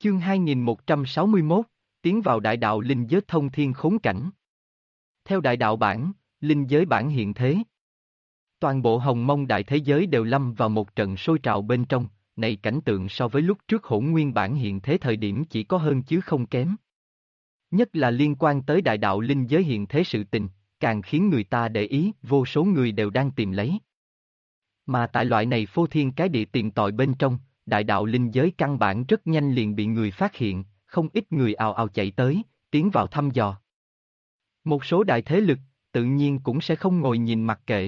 Chương 2161, tiến vào đại đạo linh giới thông thiên khốn cảnh. Theo đại đạo bản, linh giới bản hiện thế. Toàn bộ hồng mông đại thế giới đều lâm vào một trận sôi trào bên trong, này cảnh tượng so với lúc trước hỗn nguyên bản hiện thế thời điểm chỉ có hơn chứ không kém. Nhất là liên quan tới đại đạo linh giới hiện thế sự tình, càng khiến người ta để ý, vô số người đều đang tìm lấy. Mà tại loại này phô thiên cái địa tìm tòi bên trong, đại đạo linh giới căn bản rất nhanh liền bị người phát hiện, không ít người ào ào chạy tới, tiến vào thăm dò. Một số đại thế lực, tự nhiên cũng sẽ không ngồi nhìn mặc kệ.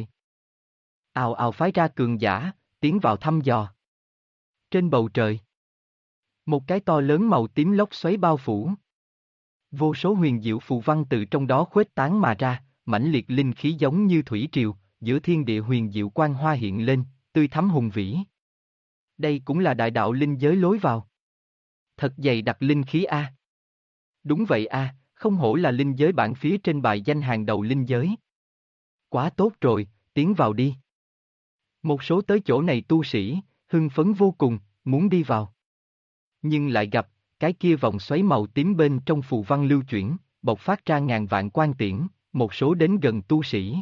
Ào ào phái ra cường giả, tiến vào thăm dò. Trên bầu trời, một cái to lớn màu tím lốc xoáy bao phủ. Vô số huyền diệu phù văn từ trong đó khuếch tán mà ra, mãnh liệt linh khí giống như thủy triều, giữa thiên địa huyền diệu quang hoa hiện lên, tươi thắm hùng vĩ. Đây cũng là đại đạo linh giới lối vào. Thật dày đặc linh khí a. Đúng vậy a, không hổ là linh giới bảng phía trên bài danh hàng đầu linh giới. Quá tốt rồi, tiến vào đi. Một số tới chỗ này tu sĩ, hưng phấn vô cùng, muốn đi vào. Nhưng lại gặp, cái kia vòng xoáy màu tím bên trong phù văn lưu chuyển, bộc phát ra ngàn vạn quan tiễn, một số đến gần tu sĩ.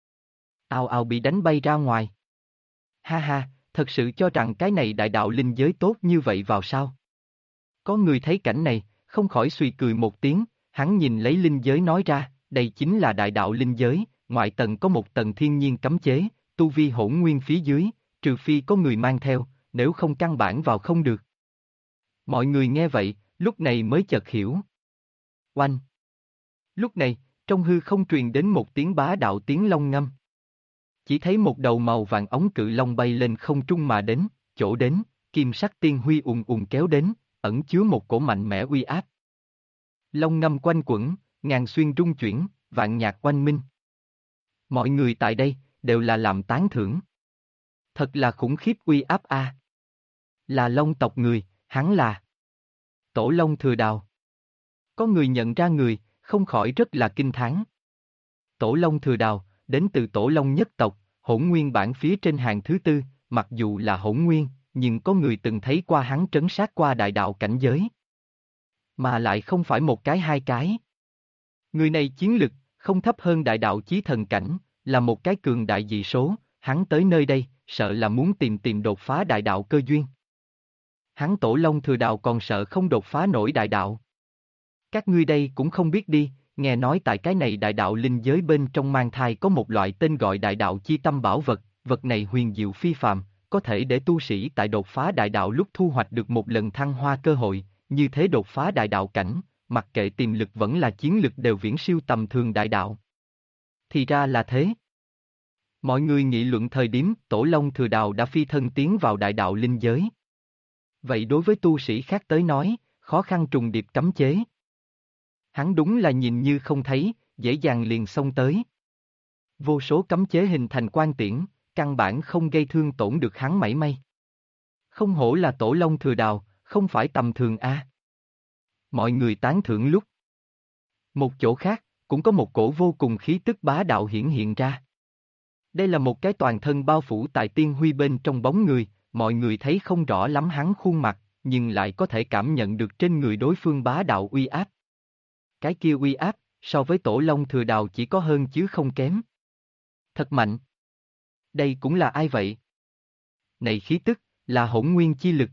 Ào ào bị đánh bay ra ngoài. Ha ha, thật sự cho rằng cái này đại đạo linh giới tốt như vậy vào sao? Có người thấy cảnh này, không khỏi suy cười một tiếng, hắn nhìn lấy linh giới nói ra, đây chính là đại đạo linh giới, ngoại tầng có một tầng thiên nhiên cấm chế, tu vi hỗn nguyên phía dưới, trừ phi có người mang theo, nếu không căn bản vào không được. Mọi người nghe vậy, lúc này mới chợt hiểu. Oanh! Lúc này, trong hư không truyền đến một tiếng bá đạo tiếng long ngâm. Chỉ thấy một đầu màu vàng ống cự long bay lên không trung mà đến, chỗ đến, kim sắc tiên huy ùn ùn kéo đến, ẩn chứa một cổ mạnh mẽ uy áp. Long ngâm quanh quẩn, ngàn xuyên rung chuyển, vạn nhạc oanh minh. Mọi người tại đây, đều là làm tán thưởng. Thật là khủng khiếp uy áp a. Là Long tộc người, hắn là Tổ Long Thừa Đào. Có người nhận ra người, không khỏi rất là kinh thán. Tổ Long Thừa Đào, đến từ Tổ Long nhất tộc, hỗn nguyên bản phía trên hàng thứ tư, mặc dù là hỗn nguyên, nhưng có người từng thấy qua hắn trấn sát qua đại đạo cảnh giới. Mà lại không phải một cái hai cái. Người này chiến lực, không thấp hơn đại đạo chí thần cảnh, là một cái cường đại dị số, hắn tới nơi đây, sợ là muốn tìm đột phá đại đạo cơ duyên. Hắn Tổ Long Thừa Đào còn sợ không đột phá nổi đại đạo. Các ngươi đây cũng không biết đi, nghe nói tại cái này đại đạo linh giới bên trong mang thai có một loại tên gọi đại đạo chi tâm bảo vật, vật này huyền diệu phi phàm, có thể để tu sĩ tại đột phá đại đạo lúc thu hoạch được một lần thăng hoa cơ hội, như thế đột phá đại đạo cảnh, mặc kệ tiềm lực vẫn là chiến lực đều viễn siêu tầm thường đại đạo. Thì ra là thế. Mọi người nghị luận thời điểm Tổ Long Thừa Đào đã phi thân tiến vào đại đạo linh giới. Vậy đối với tu sĩ khác tới nói, khó khăn trùng điệp cấm chế. Hắn đúng là nhìn như không thấy, dễ dàng liền xông tới. Vô số cấm chế hình thành quan tiễn, căn bản không gây thương tổn được hắn mảy may. Không hổ là Tổ Long Thừa Đào, không phải tầm thường a. Mọi người tán thưởng lúc. Một chỗ khác, cũng có một cổ vô cùng khí tức bá đạo hiển hiện ra. Đây là một cái toàn thân bao phủ tại tiên huy bên trong bóng người, mọi người thấy không rõ lắm hắn khuôn mặt, nhưng lại có thể cảm nhận được trên người đối phương bá đạo uy áp. Cái kia uy áp, so với Tổ Long Thừa Đào chỉ có hơn chứ không kém. Thật mạnh. Đây cũng là ai vậy? Này khí tức, là hỗn nguyên chi lực.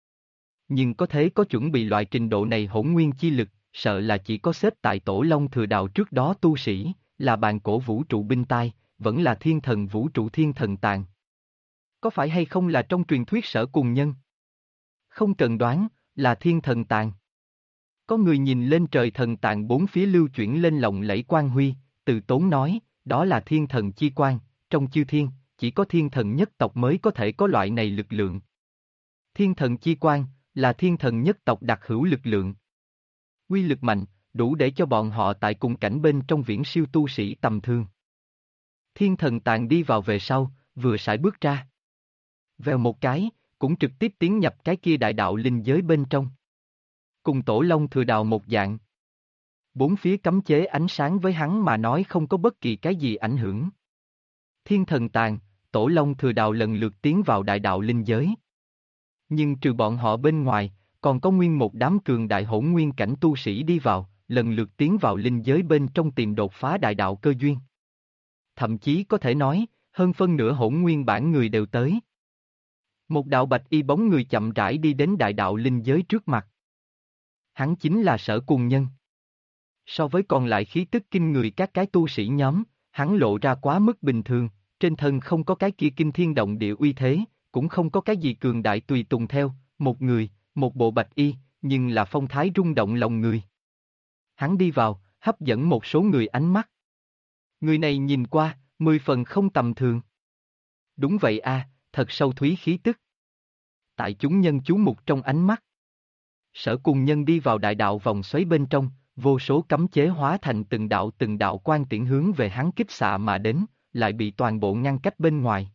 Nhưng có thế có chuẩn bị loại trình độ này hỗn nguyên chi lực, sợ là chỉ có xếp tại Tổ Long Thừa Đào trước đó tu sĩ, là bàn cổ vũ trụ binh tai, vẫn là thiên thần vũ trụ thiên thần tàn. Có phải hay không là trong truyền thuyết Sở Cùng Nhân? Không cần đoán, là thiên thần tàn. Có người nhìn lên trời thần tàn bốn phía lưu chuyển lên lộng lẫy quang huy, từ tốn nói, đó là thiên thần chi quang, trong chư thiên, chỉ có thiên thần nhất tộc mới có thể có loại này lực lượng. Thiên thần chi quang, là thiên thần nhất tộc đặc hữu lực lượng. Quy lực mạnh, đủ để cho bọn họ tại cùng cảnh bên trong viễn siêu tu sĩ tầm thường. Thiên thần tàn đi vào về sau, vừa sải bước ra. Vèo một cái, cũng trực tiếp tiến nhập cái kia đại đạo linh giới bên trong. Cùng Tổ Long Thừa Đào một dạng. Bốn phía cấm chế ánh sáng với hắn mà nói không có bất kỳ cái gì ảnh hưởng. Thiên thần tàn, Tổ Long Thừa Đào lần lượt tiến vào đại đạo linh giới. Nhưng trừ bọn họ bên ngoài, còn có nguyên một đám cường đại hỗn nguyên cảnh tu sĩ đi vào, lần lượt tiến vào linh giới bên trong tìm đột phá đại đạo cơ duyên. Thậm chí có thể nói, hơn phân nửa hỗn nguyên bản người đều tới. Một đạo bạch y bóng người chậm rãi đi đến đại đạo linh giới trước mặt. Hắn chính là Sở Cùng Nhân. So với còn lại khí tức kinh người các cái tu sĩ nhóm, hắn lộ ra quá mức bình thường, trên thân không có cái kia kinh thiên động địa uy thế, cũng không có cái gì cường đại tùy tùng theo, một người, một bộ bạch y, nhưng là phong thái rung động lòng người. Hắn đi vào, hấp dẫn một số người ánh mắt. Người này nhìn qua, 10 phần không tầm thường. Đúng vậy a, thật sâu thúy khí tức. Tại chúng nhân chú mục trong ánh mắt. Sở Cùng Nhân đi vào đại đạo vòng xoáy bên trong, vô số cấm chế hóa thành từng đạo quan tiễn hướng về hắn kích xạ mà đến, lại bị toàn bộ ngăn cách bên ngoài.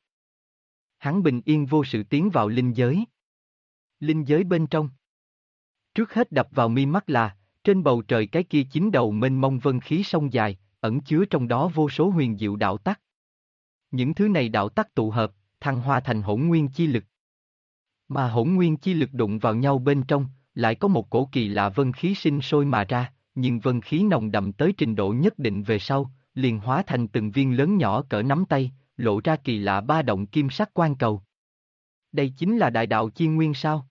Hắn bình yên vô sự tiến vào linh giới. Linh giới bên trong. Trước hết đập vào mi mắt là, trên bầu trời cái kia 9 đầu mênh mông vân khí sông dài, ẩn chứa trong đó vô số huyền diệu đạo tắc. Những thứ này đạo tắc tụ hợp, thăng hoa thành hỗn nguyên chi lực. Mà hỗn nguyên chi lực đụng vào nhau bên trong, lại có một cổ kỳ lạ vân khí sinh sôi mà ra, nhưng vân khí nồng đậm tới trình độ nhất định về sau, liền hóa thành từng viên lớn nhỏ cỡ nắm tay, lộ ra kỳ lạ ba động kim sắc quan cầu. Đây chính là đại đạo chi nguyên sao?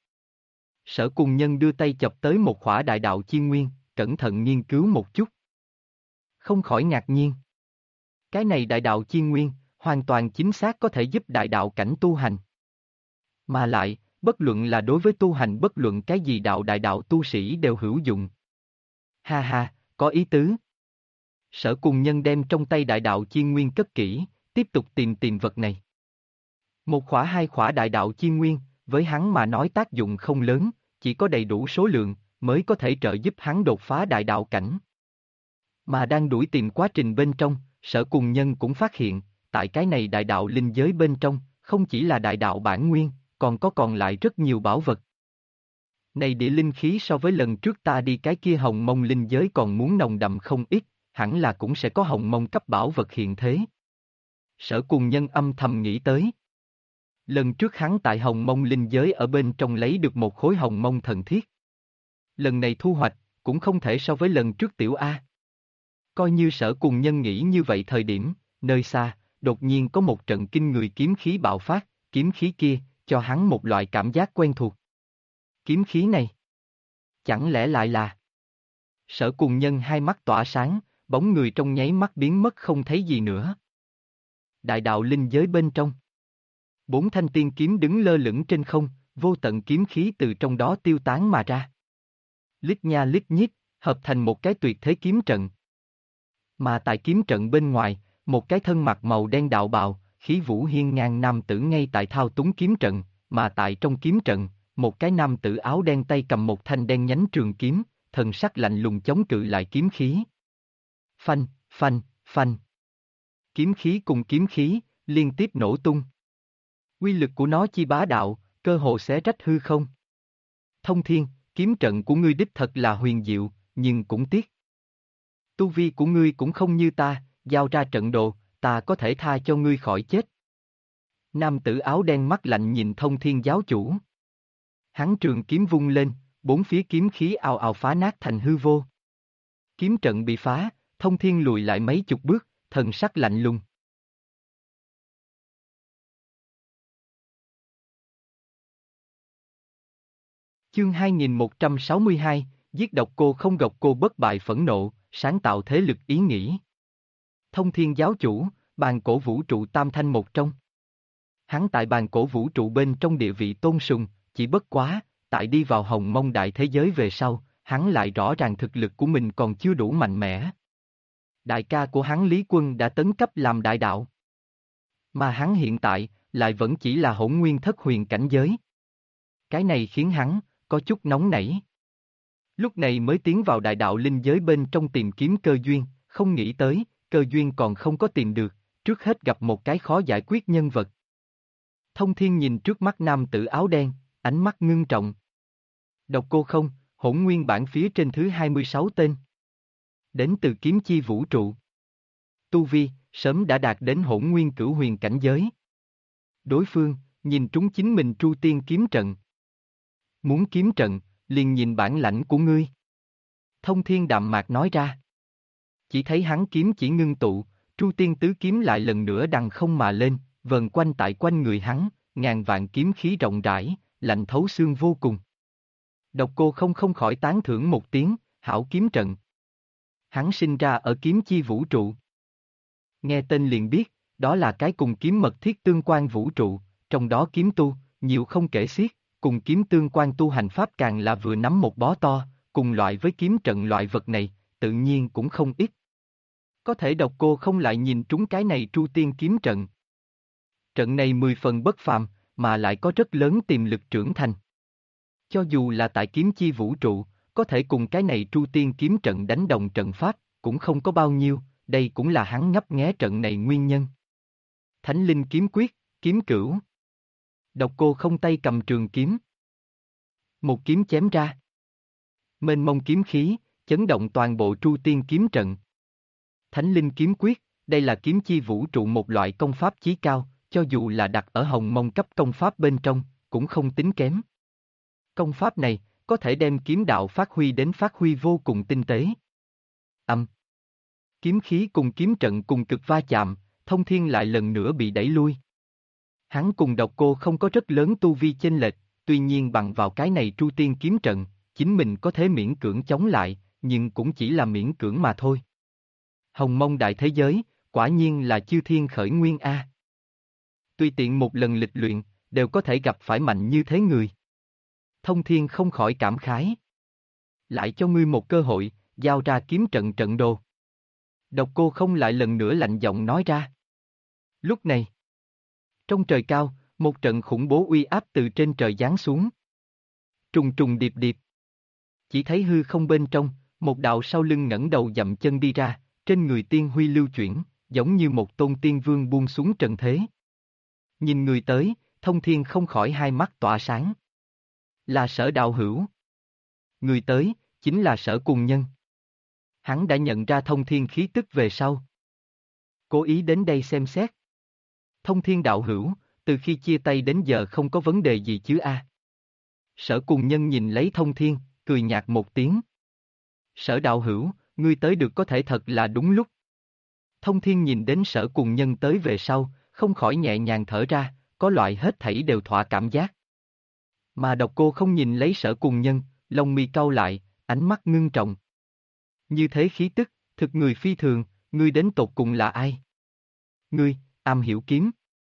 Sở Cùng Nhân đưa tay chọc tới một khỏa đại đạo chi nguyên, cẩn thận nghiên cứu một chút. Không khỏi ngạc nhiên. Cái này đại đạo chi nguyên, hoàn toàn chính xác có thể giúp đại đạo cảnh tu hành. Mà lại, bất luận là đối với tu hành bất luận cái gì đạo đại đạo tu sĩ đều hữu dụng. Ha ha, có ý tứ. Sở Cùng Nhân đem trong tay đại đạo chi nguyên cất kỹ, tiếp tục tìm vật này. Một khỏa hai khỏa đại đạo chi nguyên, với hắn mà nói tác dụng không lớn, chỉ có đầy đủ số lượng, mới có thể trợ giúp hắn đột phá đại đạo cảnh. Mà đang đuổi tìm quá trình bên trong, Sở Cùng Nhân cũng phát hiện, tại cái này đại đạo linh giới bên trong, không chỉ là đại đạo bản nguyên, còn lại rất nhiều bảo vật. Này địa linh khí so với lần trước ta đi cái kia hồng mông linh giới còn muốn nồng đậm không ít, hẳn là cũng sẽ có hồng mông cấp bảo vật hiện thế. Sở Cùng Nhân âm thầm nghĩ tới. Lần trước hắn tại hồng mông linh giới ở bên trong lấy được một khối hồng mông thần thiết. Lần này thu hoạch, cũng không thể so với lần trước tiểu A. Coi như Sở Cùng Nhân nghĩ như vậy thời điểm, nơi xa, đột nhiên có một trận kinh người kiếm khí bạo phát, kiếm khí kia, cho hắn một loại cảm giác quen thuộc. Kiếm khí này, chẳng lẽ lại là... Sở Cùng Nhân hai mắt tỏa sáng, bóng người trong nháy mắt biến mất không thấy gì nữa. Đại đạo linh giới bên trong. 4 thanh tiên kiếm đứng lơ lửng trên không, vô tận kiếm khí từ trong đó tiêu tán mà ra. Lít nha lít nhít, hợp thành một cái tuyệt thế kiếm trận. Mà tại kiếm trận bên ngoài, một cái thân mặc màu đen đạo bào, khí vũ hiên ngang nam tử ngay tại thao túng kiếm trận, mà tại trong kiếm trận, một cái nam tử áo đen tay cầm một thanh đen nhánh trường kiếm, thần sắc lạnh lùng chống cự lại kiếm khí. Phanh, phanh, phanh. Kiếm khí cùng kiếm khí, liên tiếp nổ tung. Quy lực của nó chi bá đạo, cơ hồ xé rách hư không. Thông Thiên, kiếm trận của ngươi đích thật là huyền diệu, nhưng cũng tiếc. Tu vi của ngươi cũng không như ta, giao ra trận đồ, ta có thể tha cho ngươi khỏi chết. Nam tử áo đen mắt lạnh nhìn Thông Thiên giáo chủ. Hắn trường kiếm vung lên, bốn phía kiếm khí ào ào phá nát thành hư vô. Kiếm trận bị phá, Thông Thiên lùi lại mấy chục bước, thần sắc lạnh lùng. Chương 2162, giết độc cô không độc cô bất bại phẫn nộ, sáng tạo thế lực ý nghĩ. Thông Thiên giáo chủ, bàn cổ vũ trụ tam thanh một trong. Hắn tại bàn cổ vũ trụ bên trong địa vị tôn sùng, chỉ bất quá, tại đi vào hồng mông đại thế giới về sau, hắn lại rõ ràng thực lực của mình còn chưa đủ mạnh mẽ. Đại ca của hắn Lý Quân đã tấn cấp làm đại đạo. Mà hắn hiện tại, lại vẫn chỉ là hỗn nguyên thất huyền cảnh giới. Cái này khiến hắn, có chút nóng nảy. Lúc này mới tiến vào đại đạo linh giới bên trong tìm kiếm cơ duyên, không nghĩ tới, cơ duyên còn không có tìm được, trước hết gặp một cái khó giải quyết nhân vật. Thông Thiên nhìn trước mắt nam tử áo đen, ánh mắt ngưng trọng. Độc cô không, hỗn nguyên bản phía trên thứ 26 tên. Đến từ kiếm chi vũ trụ. Tu vi, sớm đã đạt đến hỗn nguyên cửu huyền cảnh giới. Đối phương, nhìn trúng chính mình tru tiên kiếm trận. Muốn kiếm trận, liền nhìn bản lãnh của ngươi. Thông Thiên đạm mạc nói ra. Chỉ thấy hắn kiếm chỉ ngưng tụ, Tru Tiên Tứ Kiếm lại lần nữa đằng không mà lên, vần quanh tại quanh người hắn, ngàn vạn kiếm khí rộng rãi, lạnh thấu xương vô cùng. Độc Cô không khỏi tán thưởng một tiếng, hảo kiếm trận. Hắn sinh ra ở kiếm chi vũ trụ. Nghe tên liền biết, đó là cái cùng kiếm mật thiết tương quan vũ trụ, trong đó kiếm tu, nhiều không kể xiết, cùng kiếm tương quan tu hành pháp càng là vừa nắm một bó to, cùng loại với kiếm trận loại vật này, tự nhiên cũng không ít. Có thể Độc Cô không lại nhìn trúng cái này Tru Tiên kiếm trận. Trận này 10 phần bất phàm, mà lại có rất lớn tiềm lực trưởng thành. Cho dù là tại kiếm chi vũ trụ, có thể cùng cái này Tru Tiên kiếm trận đánh đồng trận pháp, cũng không có bao nhiêu, đây cũng là hắn ngấp nghé trận này nguyên nhân. Thánh Linh kiếm quyết, kiếm cửu. Độc Cô không tay cầm trường kiếm. Một kiếm chém ra. Mênh mông kiếm khí, chấn động toàn bộ Tru Tiên kiếm trận. Thánh Linh kiếm quyết, đây là kiếm chi vũ trụ một loại công pháp chí cao, cho dù là đặt ở hồng mông cấp công pháp bên trong, cũng không tính kém. Công pháp này, có thể đem kiếm đạo phát huy vô cùng tinh tế. Kiếm khí cùng kiếm trận cùng cực va chạm, Thông Thiên lại lần nữa bị đẩy lui. Hắn cùng Độc Cô không có rất lớn tu vi chênh lệch, tuy nhiên bằng vào cái này Tru Tiên kiếm trận, chính mình có thể miễn cưỡng chống lại, nhưng cũng chỉ là miễn cưỡng mà thôi. Hồng mông đại thế giới, quả nhiên là chư thiên khởi nguyên A. Tuy tiện một lần lịch luyện, đều có thể gặp phải mạnh như thế người. Thông Thiên không khỏi cảm khái. Lại cho ngươi một cơ hội, giao ra kiếm trận trận đồ. Độc Cô không lại lần nữa lạnh giọng nói ra. Lúc này, trong trời cao, một trận khủng bố uy áp từ trên trời giáng xuống. Trùng trùng điệp điệp. Chỉ thấy hư không bên trong, một đạo sau lưng ngẩng đầu dậm chân đi ra, trên người tiên huy lưu chuyển, giống như một tôn tiên vương buông xuống trần thế. Nhìn người tới, Thông Thiên không khỏi hai mắt tỏa sáng. Là Sở Đạo Hữu. Người tới, chính là Sở Cùng Nhân. Hắn đã nhận ra Thông Thiên khí tức về sau. Cố ý đến đây xem xét. Thông Thiên đạo hữu, từ khi chia tay đến giờ không có vấn đề gì chứ a? Sở Cùng Nhân nhìn lấy Thông Thiên, cười nhạt một tiếng. Sở đạo hữu, ngươi tới được có thể thật là đúng lúc. Thông Thiên nhìn đến Sở Cùng Nhân tới về sau, không khỏi nhẹ nhàng thở ra, có loại hết thảy đều thỏa cảm giác. Mà Độc Cô không nhìn lấy Sở Cùng Nhân, lông mi cau lại, ánh mắt ngưng trọng. Như thế khí tức, thực người phi thường, ngươi đến tột cùng là ai? Ngươi, am hiểu kiếm.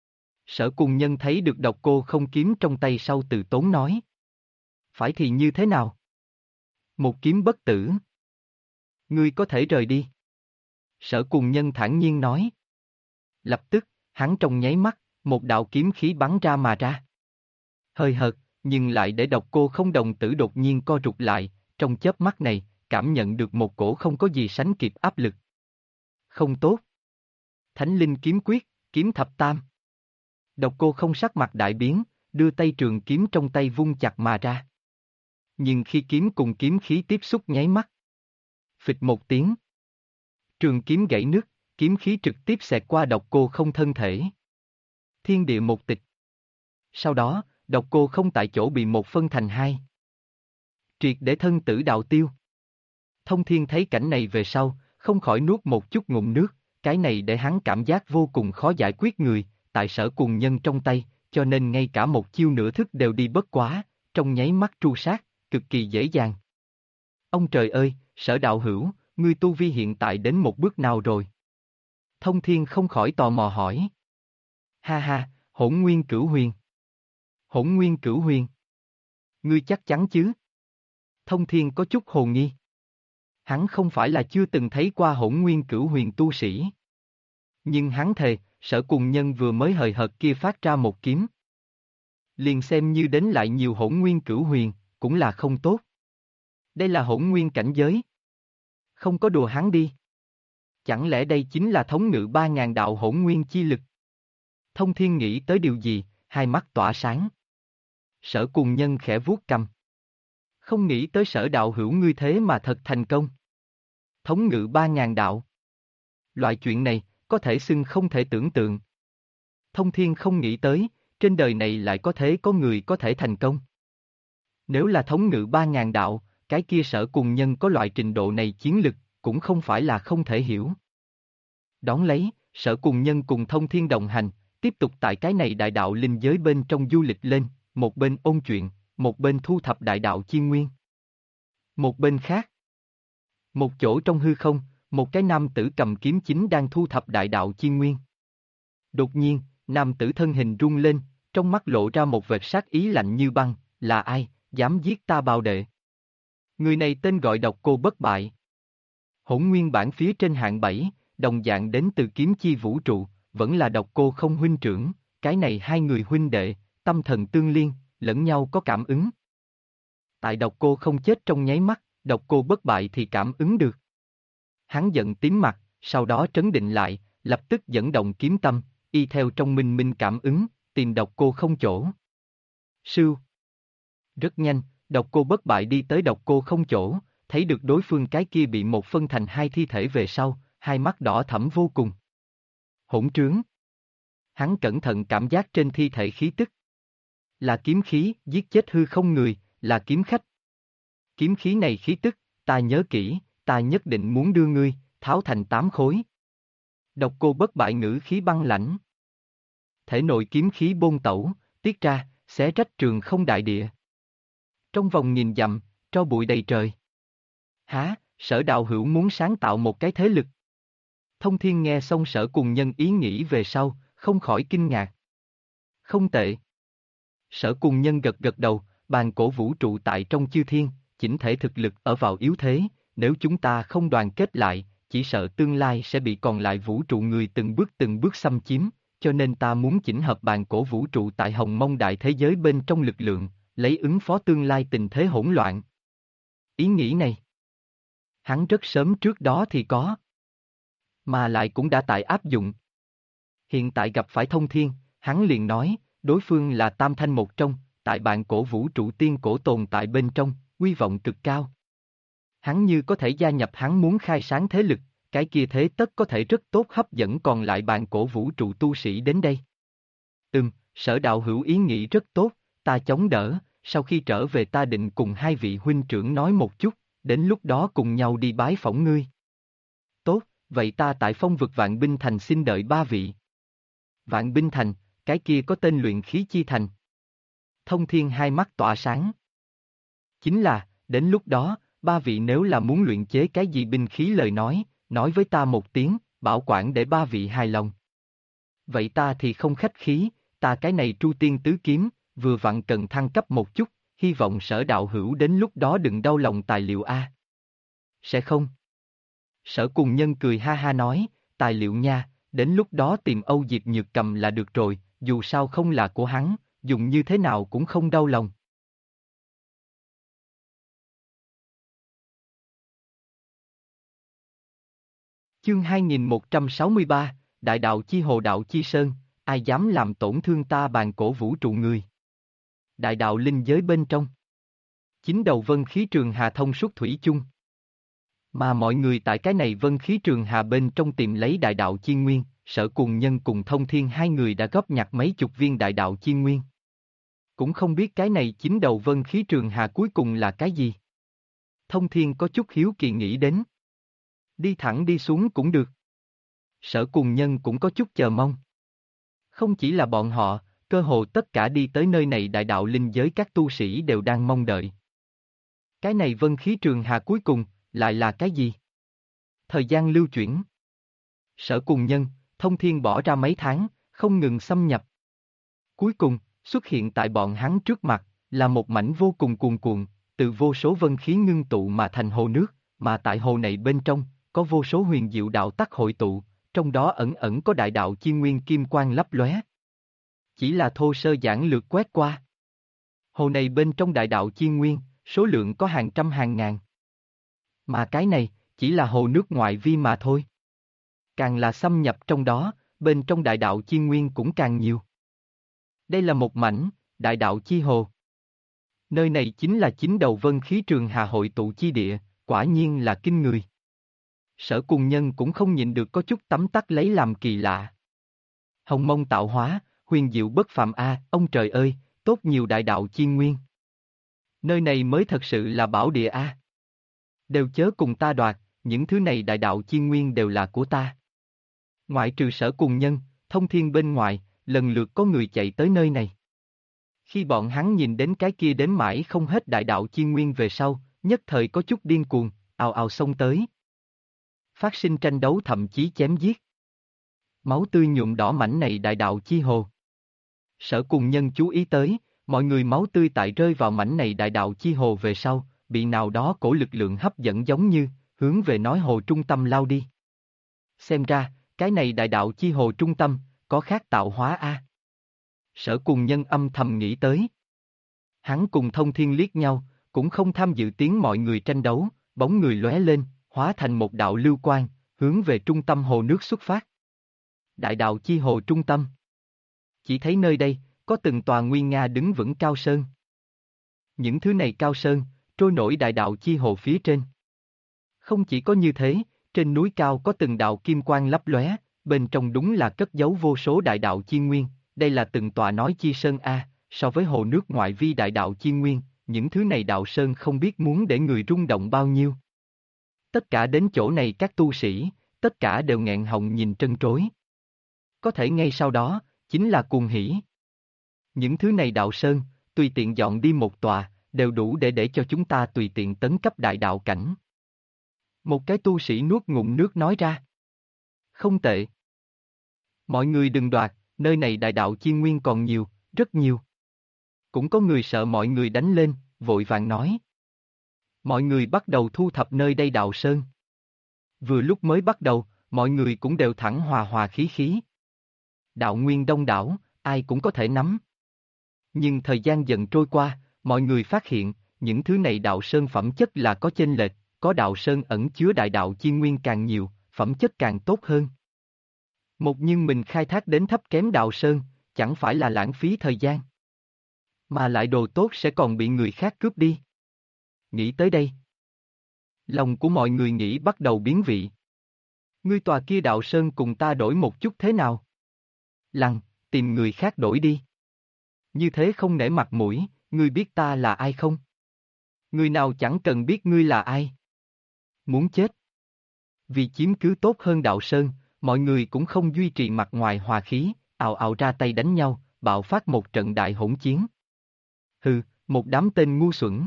Sở Cùng Nhân thấy được Độc Cô không kiếm trong tay sau từ tốn nói. Phải thì như thế nào? Một kiếm bất tử. Ngươi có thể rời đi. Sở Cùng Nhân thản nhiên nói. Lập tức, hắn trong nháy mắt, một đạo kiếm khí bắn ra mà ra. Hơi hợt, nhưng lại để Độc Cô không đồng tử đột nhiên co rụt lại, trong chớp mắt này, cảm nhận được một cổ không có gì sánh kịp áp lực. Không tốt. Thánh Linh kiếm quyết, kiếm thập tam. Độc Cô không sắc mặt đại biến, đưa tay trường kiếm trong tay vung chặt mà ra. Nhưng khi kiếm cùng kiếm khí tiếp xúc nháy mắt. Phịch một tiếng. Trường kiếm gãy nứt, kiếm khí trực tiếp xẹt qua Độc Cô không thân thể. Thiên địa một tịch. Sau đó, Độc Cô không tại chỗ bị một phân thành hai. Triệt để thân tử đạo tiêu. Thông Thiên thấy cảnh này về sau, không khỏi nuốt một chút ngụm nước, cái này để hắn cảm giác vô cùng khó giải quyết người, tại Sở Cùng Nhân trong tay, cho nên ngay cả một chiêu nửa thức đều đi bất quá, trong nháy mắt tru sát, cực kỳ dễ dàng. Ông trời ơi, Sở đạo hữu, ngươi tu vi hiện tại đến một bước nào rồi? Thông Thiên không khỏi tò mò hỏi. Ha ha, Hỗn Nguyên Cửu Huyền. Hỗn Nguyên Cửu Huyền. Ngươi chắc chắn chứ? Thông Thiên có chút hồ nghi. Hắn không phải là chưa từng thấy qua Hỗn Nguyên Cửu Huyền tu sĩ. Nhưng hắn thề, Sở Cùng Nhân vừa mới hời hợt kia phát ra một kiếm. Liền xem như đến lại nhiều Hỗn Nguyên Cửu Huyền, cũng là không tốt. Đây là Hỗn Nguyên cảnh giới. Không có đùa hắn đi. Chẳng lẽ đây chính là thống ngự 3.000 đạo Hỗn Nguyên chi lực? Thông Thiên nghĩ tới điều gì, hai mắt tỏa sáng. Sở Cùng Nhân khẽ vuốt cằm. Không nghĩ tới Sở đạo hữu ngươi thế mà thật thành công. Thống ngự 3.000 đạo. Loại chuyện này, có thể xưng không thể tưởng tượng. Thông Thiên không nghĩ tới, trên đời này lại có thế có người có thể thành công. Nếu là thống ngự 3.000 đạo, cái kia Sở Cùng Nhân có loại trình độ này chiến lực, cũng không phải là không thể hiểu. Đón lấy, Sở Cùng Nhân cùng Thông Thiên đồng hành, tiếp tục tại cái này đại đạo linh giới bên trong du lịch lên, một bên ôn chuyện, một bên thu thập đại đạo chi nguyên. Một bên khác, một chỗ trong hư không, một cái nam tử cầm kiếm chính đang thu thập đại đạo chi nguyên. Đột nhiên, nam tử thân hình rung lên, trong mắt lộ ra một vệt sát ý lạnh như băng, là ai, dám giết ta Bào đệ? Người này tên gọi Độc Cô Bất Bại. Hỗn nguyên bản phía trên hạng 7, đồng dạng đến từ kiếm chi vũ trụ, vẫn là Độc Cô không huynh trưởng, cái này hai người huynh đệ, tâm thần tương liên, lẫn nhau có cảm ứng. Tại Độc Cô không chết trong nháy mắt, Độc Cô Bất Bại thì cảm ứng được. Hắn giận tím mặt, sau đó trấn định lại, lập tức dẫn động kiếm tâm, y theo trong minh minh cảm ứng, tìm Độc Cô không chỗ. Sưu. Rất nhanh, Độc Cô Bất Bại đi tới Độc Cô không chỗ, thấy được đối phương cái kia bị một phân thành hai thi thể về sau, hai mắt đỏ thẫm vô cùng. Hỗn trướng. Hắn cẩn thận cảm giác trên thi thể khí tức. Là kiếm khí, giết chết hư không người, là kiếm khách. Kiếm khí này khí tức, ta nhớ kỹ, ta nhất định muốn đưa ngươi, tháo thành 8 khối. Độc Cô Bất Bại ngữ khí băng lãnh. Thể nội kiếm khí bôn tẩu, tiết ra, xé rách trường không đại địa. Trong vòng nghìn dặm, tro bụi đầy trời. Há, Sở đạo hữu muốn sáng tạo một cái thế lực. Thông Thiên nghe xong Sở Cùng Nhân ý nghĩ về sau, không khỏi kinh ngạc. Không tệ. Sở Cùng Nhân gật gật đầu, bàn cổ vũ trụ tại trong chư thiên, chỉnh thể thực lực ở vào yếu thế, nếu chúng ta không đoàn kết lại, chỉ sợ tương lai sẽ bị còn lại vũ trụ người từng bước xâm chiếm, cho nên ta muốn chỉnh hợp bàn cổ vũ trụ tại Hồng Mông đại thế giới bên trong lực lượng, lấy ứng phó tương lai tình thế hỗn loạn. Ý nghĩ này, hắn rất sớm trước đó thì có, mà lại cũng đã tại áp dụng. Hiện tại gặp phải Thông Thiên, hắn liền nói, đối phương là tam thanh một trong, tại bàn cổ vũ trụ tiên cổ tồn tại bên trong, uy vọng cực cao. Hắn như có thể gia nhập hắn muốn khai sáng thế lực, cái kia thế tất có thể rất tốt hấp dẫn còn lại bàn cổ vũ trụ tu sĩ đến đây. Sở đạo hữu ý nghĩ rất tốt, ta chống đỡ, sau khi trở về ta định cùng hai vị huynh trưởng nói một chút, đến lúc đó cùng nhau đi bái phỏng ngươi. Tốt, vậy ta tại Phong Vực Vạn Binh Thành xin đợi ba vị. Vạn Binh Thành, cái kia có tên Luyện Khí Chi Thành. Thông Thiên hai mắt tỏa sáng. Chính là, đến lúc đó, ba vị nếu là muốn luyện chế cái gì binh khí lời nói với ta một tiếng, bảo quản để ba vị hài lòng. Vậy ta thì không khách khí, ta cái này Tru Tiên Tứ Kiếm, vừa vặn cần thăng cấp một chút, hy vọng Sở đạo hữu đến lúc đó đừng đau lòng tài liệu a. Sẽ không. Sở Cùng Nhân cười ha ha nói, tài liệu nha, đến lúc đó tìm Âu Diệp Nhược cầm là được rồi, dù sao không là của hắn, dùng như thế nào cũng không đau lòng. Chương 2163, Đại đạo chi hồ đạo chi sơn, ai dám làm tổn thương ta bàn cổ vũ trụ người. Đại đạo linh giới bên trong. Chính đầu vân khí trường hà thông suốt thủy chung. Mà mọi người tại cái này vân khí trường hà bên trong tìm lấy đại đạo chi nguyên, Sở Cùng Nhân cùng Thông Thiên hai người đã góp nhặt mấy chục viên đại đạo chi nguyên. Cũng không biết cái này chính đầu vân khí trường hà cuối cùng là cái gì. Thông Thiên có chút hiếu kỳ nghĩ đến. Đi thẳng đi xuống cũng được. Sở Cùng Nhân cũng có chút chờ mong. Không chỉ là bọn họ, cơ hồ tất cả đi tới nơi này đại đạo linh giới các tu sĩ đều đang mong đợi. Cái này vân khí trường hà cuối cùng, lại là cái gì? Thời gian lưu chuyển. Sở Cùng Nhân, Thông Thiên bỏ ra mấy tháng, không ngừng xâm nhập. Cuối cùng, xuất hiện tại bọn hắn trước mặt, là một mảnh vô cùng cuồn cuộn, từ vô số vân khí ngưng tụ mà thành hồ nước, mà tại hồ này bên trong, có vô số huyền diệu đạo tắc hội tụ, trong đó ẩn ẩn có đại đạo chi nguyên kim quang lấp lóe. Chỉ là thô sơ giản lược quét qua. Hồ này bên trong đại đạo chi nguyên, số lượng có hàng trăm hàng ngàn. Mà cái này, chỉ là hồ nước ngoại vi mà thôi. Càng là xâm nhập trong đó, bên trong đại đạo chi nguyên cũng càng nhiều. Đây là một mảnh, đại đạo chi hồ. Nơi này chính là chính đầu vân khí trường hà hội tụ chi địa, quả nhiên là kinh người. Sở Cùng Nhân cũng không nhịn được có chút tấm tắc lấy làm kỳ lạ. Hồng Mông tạo hóa, huyền diệu bất phàm a, ông trời ơi, tốt nhiều đại đạo chi nguyên. Nơi này mới thật sự là bảo địa a. Đều chớ cùng ta đoạt, những thứ này đại đạo chi nguyên đều là của ta. Ngoại trừ Sở Cùng Nhân, Thông Thiên bên ngoài, lần lượt có người chạy tới nơi này. Khi bọn hắn nhìn đến cái kia đếm mãi không hết đại đạo chi nguyên về sau, nhất thời có chút điên cuồng, ào ào xông tới. Phát sinh tranh đấu thậm chí chém giết. Máu tươi nhuộm đỏ mảnh này đại đạo chi hồ. Sở Cùng Nhân chú ý tới, mọi người máu tươi tại rơi vào mảnh này đại đạo chi hồ về sau, bị nào đó cổ lực lượng hấp dẫn giống như, hướng về nói hồ trung tâm lao đi. Xem ra, cái này đại đạo chi hồ trung tâm, có khác tạo hóa a. Sở Cùng Nhân âm thầm nghĩ tới. Hắn cùng Thông Thiên liếc nhau, cũng không tham dự tiếng mọi người tranh đấu, bóng người lóe lên, hóa thành một đạo lưu quang, hướng về trung tâm hồ nước xuất phát. Đại đạo chi hồ trung tâm. Chỉ thấy nơi đây, có từng tòa nguy nga đứng vững cao sơn. Những thứ này cao sơn, trôi nổi đại đạo chi hồ phía trên. Không chỉ có như thế, trên núi cao có từng đạo kim quang lấp lóe, bên trong đúng là cất giấu vô số đại đạo chi nguyên, đây là từng tòa nói chi sơn a, so với hồ nước ngoại vi đại đạo chi nguyên, những thứ này đạo sơn không biết muốn để người rung động bao nhiêu. Tất cả đến chỗ này các tu sĩ, tất cả đều nghẹn họng nhìn trân trối. Có thể ngay sau đó, chính là cuồng hỉ. Những thứ này đạo sơn, tùy tiện dọn đi một tòa, đều đủ để cho chúng ta tùy tiện tấn cấp đại đạo cảnh. Một cái tu sĩ nuốt ngụm nước nói ra. Không tệ. Mọi người đừng đoạt, nơi này đại đạo chi nguyên còn nhiều, rất nhiều. Cũng có người sợ mọi người đánh lên, vội vàng nói. Mọi người bắt đầu thu thập nơi đây đạo sơn. Vừa lúc mới bắt đầu, mọi người cũng đều thẳng hòa hòa khí khí. Đạo nguyên đông đảo, ai cũng có thể nắm. Nhưng thời gian dần trôi qua, mọi người phát hiện, những thứ này đạo sơn phẩm chất là có chênh lệch, có đạo sơn ẩn chứa đại đạo chi nguyên càng nhiều, phẩm chất càng tốt hơn. Một nhưng mình khai thác đến thấp kém đạo sơn, chẳng phải là lãng phí thời gian. Mà lại đồ tốt sẽ còn bị người khác cướp đi. Nghĩ tới đây. Lòng của mọi người nghĩ bắt đầu biến vị. Ngươi tòa kia đạo sơn cùng ta đổi một chút thế nào? Lăng, tìm người khác đổi đi. Như thế không nể mặt mũi, ngươi biết ta là ai không? Người nào chẳng cần biết ngươi là ai. Muốn chết. Vì chiếm cứ tốt hơn đạo sơn, mọi người cũng không duy trì mặt ngoài hòa khí, ào ào ra tay đánh nhau, bạo phát một trận đại hỗn chiến. Hừ, một đám tên ngu xuẩn.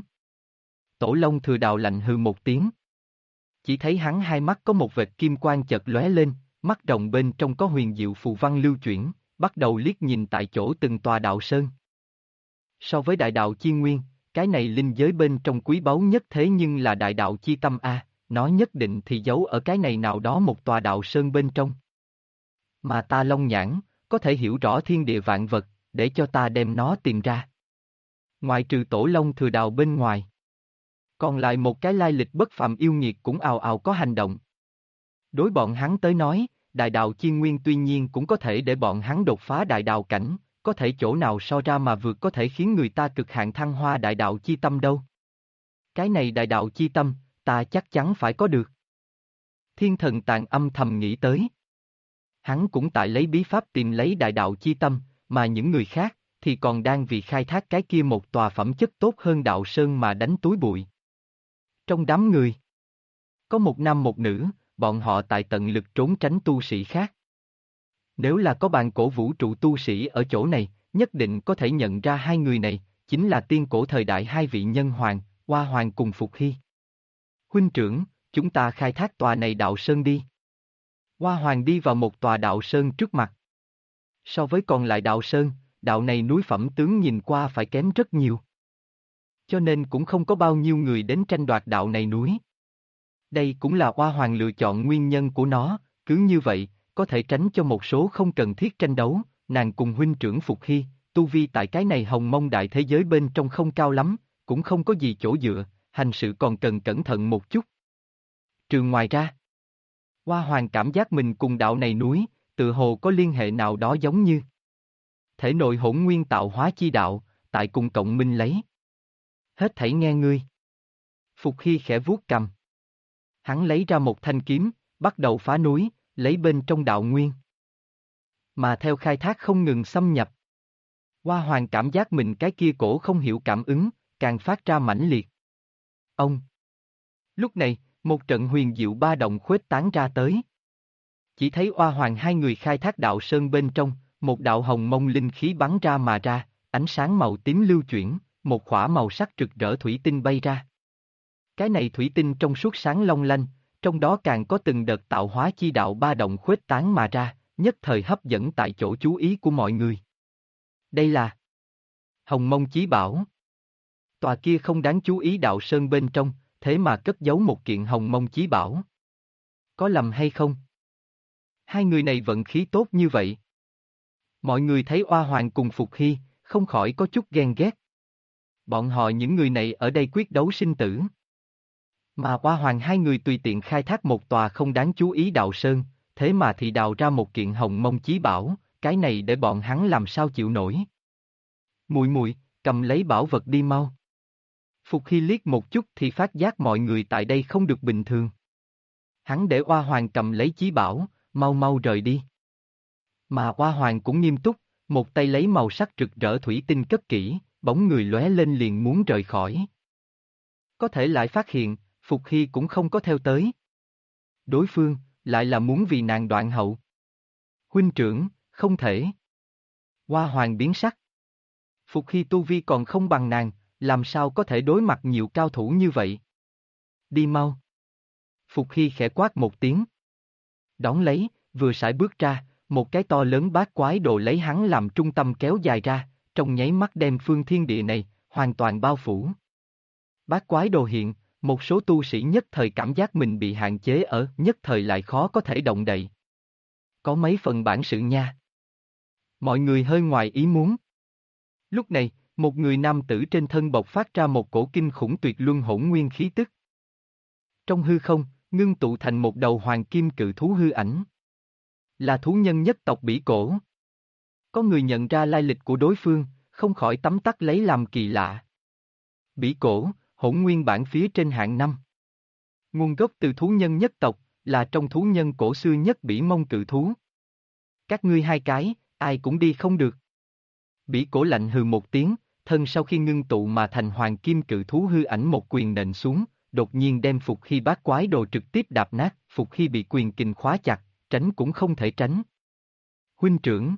Tổ Long Thừa Đào lạnh hừ một tiếng. Chỉ thấy hắn hai mắt có một vệt kim quang chợt lóe lên, mắt rồng bên trong có huyền diệu phù văn lưu chuyển, bắt đầu liếc nhìn tại chỗ từng tòa đạo sơn. So với đại đạo chi nguyên, cái này linh giới bên trong quý báu nhất thế nhưng là đại đạo chi tâm a, nó nhất định thì giấu ở cái này nào đó một tòa đạo sơn bên trong. Mà ta Long Nhãn, có thể hiểu rõ thiên địa vạn vật, để cho ta đem nó tìm ra. Ngoại trừ Tổ Long Thừa Đào bên ngoài. Còn lại một cái lai lịch bất phàm yêu nghiệt cũng ào ào có hành động. Đối bọn hắn tới nói, đại đạo chi nguyên tuy nhiên cũng có thể để bọn hắn đột phá đại đạo cảnh, có thể chỗ nào so ra mà vượt có thể khiến người ta cực hạn thăng hoa đại đạo chi tâm đâu. Cái này đại đạo chi tâm, ta chắc chắn phải có được. Thiên Thần Tàn âm thầm nghĩ tới. Hắn cũng tại lấy bí pháp tìm lấy đại đạo chi tâm, mà những người khác thì còn đang vì khai thác cái kia một tòa phẩm chất tốt hơn đạo sơn mà đánh túi bụi. Trong đám người, có một nam một nữ, bọn họ tại tận lực trốn tránh tu sĩ khác. Nếu là có bàn cổ vũ trụ tu sĩ ở chỗ này, nhất định có thể nhận ra hai người này, chính là tiên cổ thời đại hai vị nhân hoàng, Hoa Hoàng cùng Phục Hy. Huynh trưởng, chúng ta khai thác tòa này đạo sơn đi. Hoa Hoàng đi vào một tòa đạo sơn trước mặt. So với còn lại đạo sơn, đạo này núi phẩm tướng nhìn qua phải kém rất nhiều. Cho nên cũng không có bao nhiêu người đến tranh đoạt đạo này núi. Đây cũng là Hoa Hoàng lựa chọn nguyên nhân của nó, cứ như vậy, có thể tránh cho một số không cần thiết tranh đấu, nàng cùng huynh trưởng Phục Hy, tu vi tại cái này hồng mông đại thế giới bên trong không cao lắm, cũng không có gì chỗ dựa, hành sự còn cần cẩn thận một chút. Trừ ngoài ra, Hoa Hoàng cảm giác mình cùng đạo này núi, tự hồ có liên hệ nào đó giống như thể nội hỗn nguyên tạo hóa chi đạo, tại cùng cộng minh lấy. Hết thảy nghe ngươi. Phục Hy khẽ vuốt cầm. Hắn lấy ra một thanh kiếm, bắt đầu phá núi, lấy bên trong đạo nguyên. Mà theo khai thác không ngừng xâm nhập. Hoa Hoàng cảm giác mình cái kia cổ không hiểu cảm ứng, càng phát ra mãnh liệt. Ông! Lúc này, một trận huyền diệu ba động khuếch tán ra tới. Chỉ thấy Oa Hoàng hai người khai thác đạo sơn bên trong, một đạo hồng mông linh khí bắn ra mà ra, ánh sáng màu tím lưu chuyển, một khỏa màu sắc rực rỡ thủy tinh bay ra. Cái này thủy tinh trong suốt sáng long lanh, trong đó càng có từng đợt tạo hóa chi đạo ba động khuếch tán mà ra, nhất thời hấp dẫn tại chỗ chú ý của mọi người. Đây là Hồng Mông Chí Bảo. Tòa kia không đáng chú ý đạo sơn bên trong, thế mà cất giấu một kiện Hồng Mông Chí Bảo. Có lầm hay không? Hai người này vận khí tốt như vậy. Mọi người thấy Oa Hoàng cùng Phục Hy, không khỏi có chút ghen ghét. Bọn họ những người này ở đây quyết đấu sinh tử. Mà Oa Hoàng hai người tùy tiện khai thác một tòa không đáng chú ý đạo sơn, thế mà thì đào ra một kiện Hồng Mông Chí Bảo, cái này để bọn hắn làm sao chịu nổi. Mùi mùi, cầm lấy bảo vật đi mau. Phục Hy liếc một chút thì phát giác mọi người tại đây không được bình thường. Hắn để Oa Hoàng cầm lấy chí bảo, mau mau rời đi. Mà Oa Hoàng cũng nghiêm túc, một tay lấy màu sắc rực rỡ thủy tinh cất kỹ, bóng người lóe lên liền muốn rời khỏi. Có thể lại phát hiện, Phục Hy cũng không có theo tới. Đối phương, lại là muốn vì nàng đoạn hậu. Huynh trưởng, không thể. Oa Hoàng biến sắc. Phục Hy tu vi còn không bằng nàng, làm sao có thể đối mặt nhiều cao thủ như vậy? Đi mau. Phục Hy khẽ quát một tiếng. Đón lấy, vừa sải bước ra, một cái to lớn bát quái đồ lấy hắn làm trung tâm kéo dài ra, trong nháy mắt đem phương thiên địa này, hoàn toàn bao phủ. Bát quái đồ hiện, một số tu sĩ nhất thời cảm giác mình bị hạn chế ở, nhất thời lại khó có thể động đậy. Có mấy phần bản sự nha. Mọi người hơi ngoài ý muốn. Lúc này, một người nam tử trên thân bộc phát ra một cổ kinh khủng tuyệt luân hỗn nguyên khí tức. Trong hư không, ngưng tụ thành một đầu hoàng kim cự thú hư ảnh. Là thú nhân nhất tộc Bỉ Cổ. Có người nhận ra lai lịch của đối phương, không khỏi tấm tắc lấy làm kỳ lạ. Bỉ Cổ, hỗn nguyên bản phía trên hạng 5. Nguồn gốc từ thú nhân nhất tộc, là trong thú nhân cổ xưa nhất Bỉ Mông cự thú. Các ngươi hai cái, ai cũng đi không được. Bỉ Cổ lạnh hừ một tiếng, thân sau khi ngưng tụ mà thành hoàng kim cự thú hư ảnh một quyền nện xuống, đột nhiên đem Phục Hy bát quái đồ trực tiếp đạp nát, Phục Hy bị quyền kình khóa chặt, tránh cũng không thể tránh. Huynh trưởng.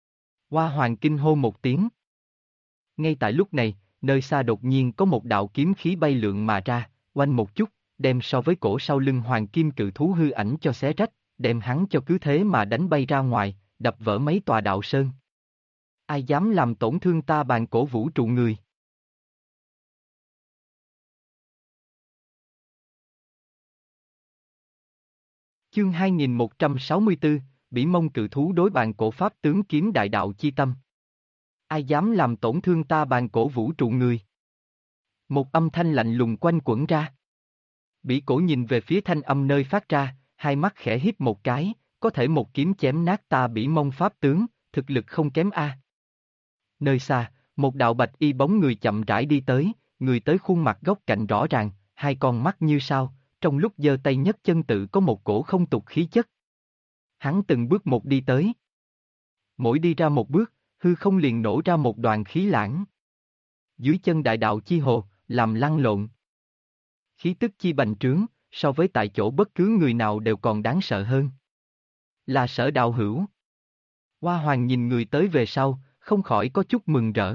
Oa Hoàng kinh hô một tiếng. Ngay tại lúc này, nơi xa đột nhiên có một đạo kiếm khí bay lượn mà ra, oanh một chút, đem so với cổ sau lưng hoàng kim cự thú hư ảnh cho xé rách, đem hắn cho cứ thế mà đánh bay ra ngoài, đập vỡ mấy tòa đạo sơn. Ai dám làm tổn thương ta bàn cổ vũ trụ người? Chương 2164, Bỉ Mông cự thú đối bàn cổ pháp tướng kiếm đại đạo chi tâm. Ai dám làm tổn thương ta bàn cổ vũ trụ người? Một âm thanh lạnh lùng quanh quẩn ra. Bỉ Cổ nhìn về phía thanh âm nơi phát ra, hai mắt khẽ híp một cái, có thể một kiếm chém nát ta Bỉ Mông pháp tướng, thực lực không kém a. Nơi xa, một đạo bạch y bóng người chậm rãi đi tới, người tới khuôn mặt góc cạnh rõ ràng, hai con mắt như sao, trong lúc giơ tay nhấc chân tự có một cổ không tục khí chất. Hắn từng bước một đi tới. Mỗi đi ra một bước, hư không liền nổ ra một đoàn khí lãng. Dưới chân đại đạo chi hồ, làm lăn lộn. Khí tức chi bành trướng, so với tại chỗ bất cứ người nào đều còn đáng sợ hơn. Là Sở Đạo Hữu. Hoa Hoàng nhìn người tới về sau, không khỏi có chút mừng rỡ.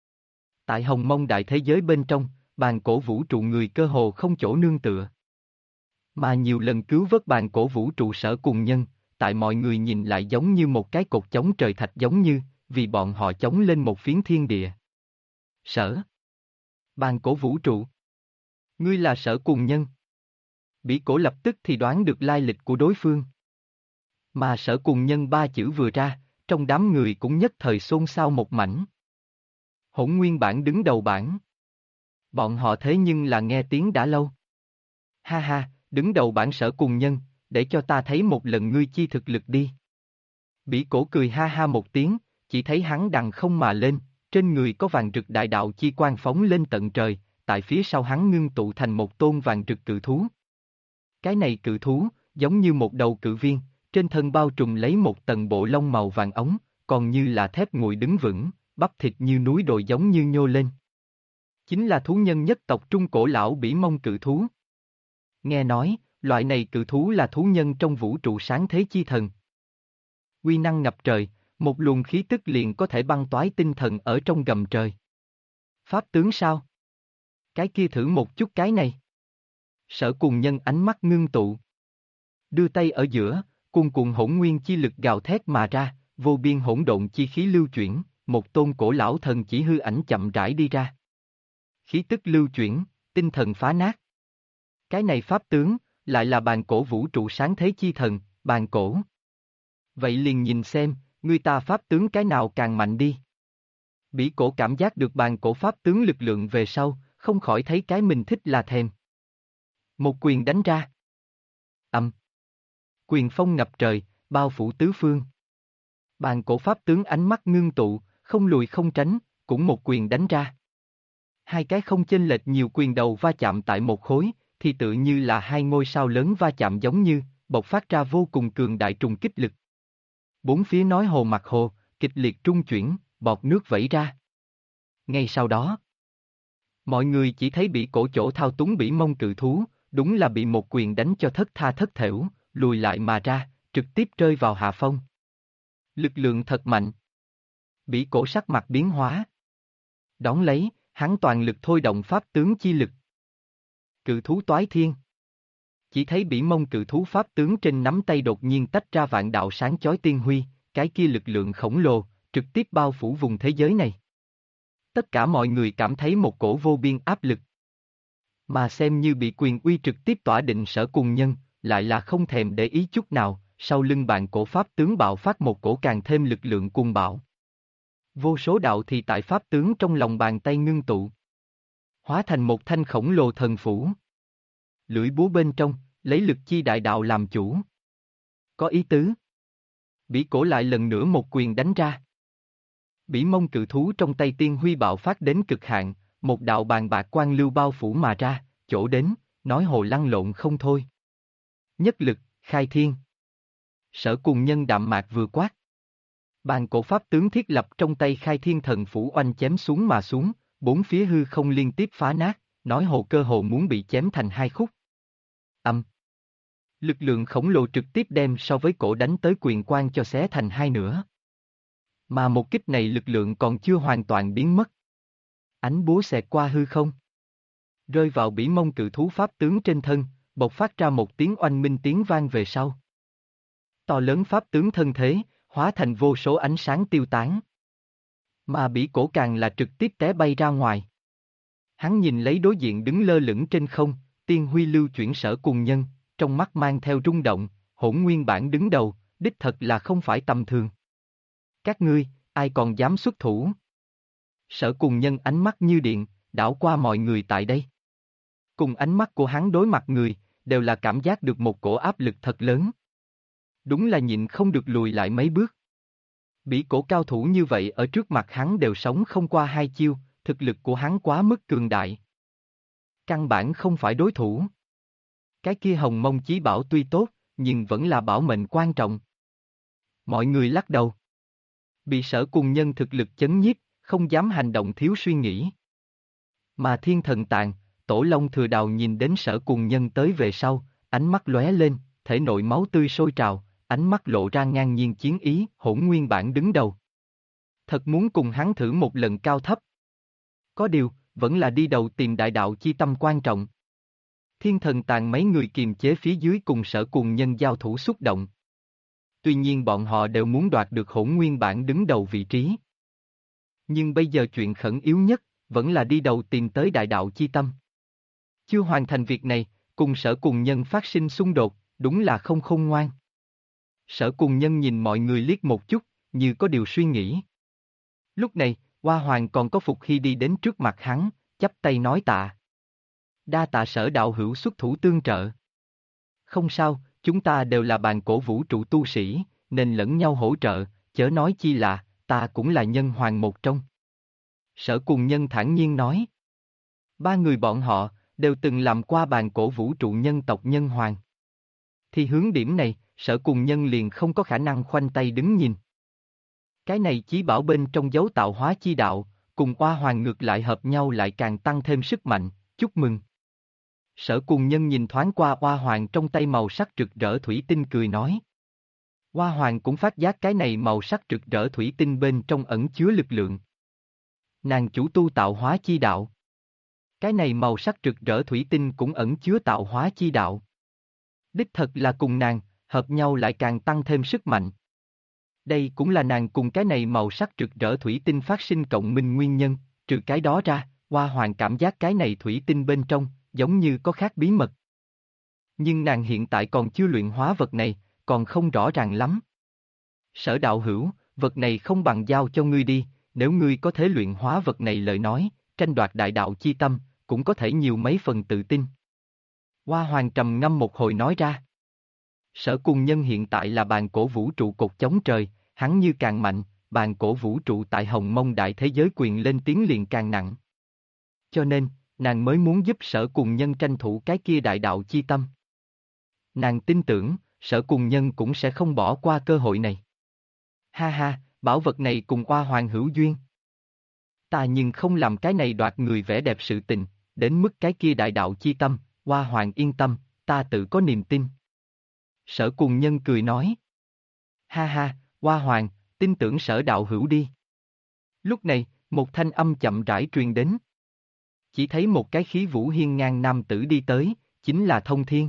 Tại Hồng Mông đại thế giới bên trong, bàn cổ vũ trụ người cơ hồ không chỗ nương tựa. Mà nhiều lần cứu vớt bàn cổ vũ trụ Sở cùng nhân, tại mọi người nhìn lại giống như một cái cột chống trời thạch giống như, vì bọn họ chống lên một phiến thiên địa. Sở. Bàn cổ vũ trụ. Ngươi là Sở cùng nhân. Bỉ Cổ lập tức thì đoán được lai lịch của đối phương. Mà Sở cùng nhân ba chữ vừa ra, trong đám người cũng nhất thời xôn xao một mảnh. Hỗn nguyên bản đứng đầu bảng. Bọn họ thế nhưng là nghe tiếng đã lâu. Ha ha, đứng đầu bảng Sở cùng nhân, để cho ta thấy một lần ngươi chi thực lực đi. Bỉ Cổ cười ha ha một tiếng, chỉ thấy hắn đằng không mà lên, trên người có vàng rực đại đạo chi quang phóng lên tận trời, tại phía sau hắn ngưng tụ thành một tôn vàng rực cự thú. Cái này cự thú, giống như một đầu cự viên, trên thân bao trùm lấy một tầng bộ lông màu vàng ống, còn như là thép nguội đứng vững, bắp thịt như núi đồi giống như nhô lên. Chính là thú nhân nhất tộc trung cổ lão bỉ mông cự thú. Nghe nói, loại này cự thú là thú nhân trong vũ trụ sáng thế chi thần. Uy năng ngập trời, một luồng khí tức liền có thể băng toái tinh thần ở trong gầm trời. Pháp tướng sao? Cái kia thử một chút cái này. Sở Cùng Nhân ánh mắt ngưng tụ. Đưa tay ở giữa, cuồn cuộn hỗn nguyên chi lực gào thét mà ra, vô biên hỗn độn chi khí lưu chuyển, một tôn cổ lão thần chỉ hư ảnh chậm rãi đi ra. Khí tức lưu chuyển, tinh thần phá nát. Cái này pháp tướng, lại là bàn cổ vũ trụ sáng thế chi thần, bàn cổ. Vậy liền nhìn xem, người ta pháp tướng cái nào càng mạnh đi. Bỉ cổ cảm giác được bàn cổ pháp tướng lực lượng về sau, không khỏi thấy cái mình thích là thèm. Một quyền đánh ra. Quyền phong ngập trời, bao phủ tứ phương. Bàn cổ pháp tướng ánh mắt ngưng tụ, không lùi không tránh, cũng một quyền đánh ra. Hai cái không chênh lệch nhiều quyền đầu va chạm tại một khối, thì tự như là hai ngôi sao lớn va chạm giống như, bộc phát ra vô cùng cường đại trùng kích lực. Bốn phía nói hồ mặt hồ, kịch liệt trung chuyển, bọt nước vẩy ra. Ngay sau đó, mọi người chỉ thấy bị cổ chỗ thao túng bỉ mông cự thú, đúng là bị một quyền đánh cho thất tha thất thểu, lùi lại mà ra, trực tiếp rơi vào hạ phong. Lực lượng thật mạnh. Bỉ cổ sắc mặt biến hóa. Đón lấy, hắn toàn lực thôi động pháp tướng chi lực. Cự thú toái thiên. Chỉ thấy bỉ mông cự thú pháp tướng trên nắm tay đột nhiên tách ra vạn đạo sáng chói tiên huy, cái kia lực lượng khổng lồ, trực tiếp bao phủ vùng thế giới này. Tất cả mọi người cảm thấy một cổ vô biên áp lực. Mà xem như bị quyền uy trực tiếp tỏa định Sở Cùng Nhân, lại là không thèm để ý chút nào, sau lưng bàn cổ pháp tướng bạo phát một cổ càng thêm lực lượng cuồng bạo. Vô số đạo thì tại pháp tướng trong lòng bàn tay ngưng tụ. Hóa thành một thanh khổng lồ thần phủ. Lưỡi búa bên trong, lấy lực chi đại đạo làm chủ. Có ý tứ. Bỉ cổ lại lần nữa một quyền đánh ra. Bỉ mông cự thú trong tay tiên huy bạo phát đến cực hạn, một đạo bàn bạc quang lưu bao phủ mà ra, chỗ đến, nói hồ lăn lộn không thôi. Nhất lực, khai thiên. Sở Cùng Nhân đạm mạc vừa quát. Bàn cổ pháp tướng thiết lập trong tay khai thiên thần phủ oanh chém xuống mà xuống, bốn phía hư không liên tiếp phá nát, nói hồ cơ hồ muốn bị chém thành hai khúc. Lực lượng khổng lồ trực tiếp đem so với cổ đánh tới quyền quang cho xé thành hai nửa. Mà một kích này lực lượng còn chưa hoàn toàn biến mất. Ánh búa xẹt qua hư không. Rơi vào bỉ mông cự thú pháp tướng trên thân, bộc phát ra một tiếng oanh minh tiếng vang về sau. To lớn pháp tướng thân thế, hóa thành vô số ánh sáng tiêu tán. Mà bỉ cổ càng là trực tiếp té bay ra ngoài. Hắn nhìn lấy đối diện đứng lơ lửng trên không, tiên huy lưu chuyển Sở Cùng Nhân, trong mắt mang theo rung động, hỗn nguyên bản đứng đầu, đích thật là không phải tầm thường. Các ngươi, ai còn dám xuất thủ? Sở Cùng Nhân ánh mắt như điện, đảo qua mọi người tại đây. Cùng ánh mắt của hắn đối mặt người, đều là cảm giác được một cổ áp lực thật lớn. Đúng là nhịn không được lùi lại mấy bước. Bỉ cổ cao thủ như vậy ở trước mặt hắn đều sống không qua hai chiêu, thực lực của hắn quá mức cường đại. Căn bản không phải đối thủ. Cái kia hồng mông chí bảo tuy tốt, nhưng vẫn là bảo mệnh quan trọng. Mọi người lắc đầu. Bị Sở Cùng Nhân thực lực chấn nhiếp, không dám hành động thiếu suy nghĩ. Mà Thiên Thần Tàn, Tổ Long Thừa Đào nhìn đến Sở Cùng Nhân tới về sau, ánh mắt lóe lên, thể nội máu tươi sôi trào, ánh mắt lộ ra ngang nhiên chiến ý, hỗn nguyên bản đứng đầu. Thật muốn cùng hắn thử một lần cao thấp. Có điều, vẫn là đi đầu tìm đại đạo chi tâm quan trọng. Thiên Thần Tàn mấy người kiềm chế phía dưới cùng Sở Cùng Nhân giao thủ xúc động. Tuy nhiên bọn họ đều muốn đoạt được hỗn nguyên bản đứng đầu vị trí. Nhưng bây giờ chuyện khẩn yếu nhất, vẫn là đi đầu tìm tới đại đạo chi tâm. Chưa hoàn thành việc này, cùng Sở Cùng Nhân phát sinh xung đột, đúng là không khôn ngoan. Sở Cùng Nhân nhìn mọi người liếc một chút, như có điều suy nghĩ. Lúc này, Hoa Hoàng còn có Phục Hy đi đến trước mặt hắn, chắp tay nói tạ. Đa tạ Sở đạo hữu xuất thủ tương trợ. Không sao, chúng ta đều là bàn cổ vũ trụ tu sĩ, nên lẫn nhau hỗ trợ, chớ nói chi là, ta cũng là nhân hoàng một trong. Sở Cùng Nhân thản nhiên nói. Ba người bọn họ, đều từng làm qua bàn cổ vũ trụ nhân tộc nhân hoàng. Thì hướng điểm này, Sở Cùng Nhân liền không có khả năng khoanh tay đứng nhìn. Cái này chí bảo bên trong dấu tạo hóa chi đạo, cùng Oa Hoàng ngược lại hợp nhau lại càng tăng thêm sức mạnh, chúc mừng. Sở Cùng Nhân nhìn thoáng qua Oa Hoàng trong tay màu sắc rực rỡ thủy tinh cười nói. Oa Hoàng cũng phát giác cái này màu sắc rực rỡ thủy tinh bên trong ẩn chứa lực lượng. Nàng chủ tu tạo hóa chi đạo. Cái này màu sắc rực rỡ thủy tinh cũng ẩn chứa tạo hóa chi đạo. Đích thật là cùng nàng, hợp nhau lại càng tăng thêm sức mạnh. Đây cũng là nàng cùng cái này màu sắc rực rỡ thủy tinh phát sinh cộng minh nguyên nhân, trừ cái đó ra, Oa Hoàng cảm giác cái này thủy tinh bên trong, giống như có khác bí mật. Nhưng nàng hiện tại còn chưa luyện hóa vật này, còn không rõ ràng lắm. Sở đạo hữu, vật này không bằng giao cho ngươi đi, nếu ngươi có thể luyện hóa vật này lời nói, tranh đoạt đại đạo chi tâm, cũng có thể nhiều mấy phần tự tin. Oa Hoàng trầm ngâm một hồi nói ra. Sở Cùng Nhân hiện tại là bàn cổ vũ trụ cột chống trời, hắn như càng mạnh, bàn cổ vũ trụ tại Hồng Mông đại thế giới quyền lên tiếng liền càng nặng. Cho nên, nàng mới muốn giúp Sở Cùng Nhân tranh thủ cái kia đại đạo chi tâm. Nàng tin tưởng, Sở Cùng Nhân cũng sẽ không bỏ qua cơ hội này. Ha ha, bảo vật này cùng Oa Hoàng hữu duyên. Ta nhưng không làm cái này đoạt người vẻ đẹp sự tình, đến mức cái kia đại đạo chi tâm, Oa Hoàng yên tâm, ta tự có niềm tin. Sở Cùng Nhân cười nói. Ha ha, Oa Hoàng, tin tưởng Sở đạo hữu đi. Lúc này, một thanh âm chậm rãi truyền đến. Chỉ thấy một cái khí vũ hiên ngang nam tử đi tới, chính là Thông Thiên.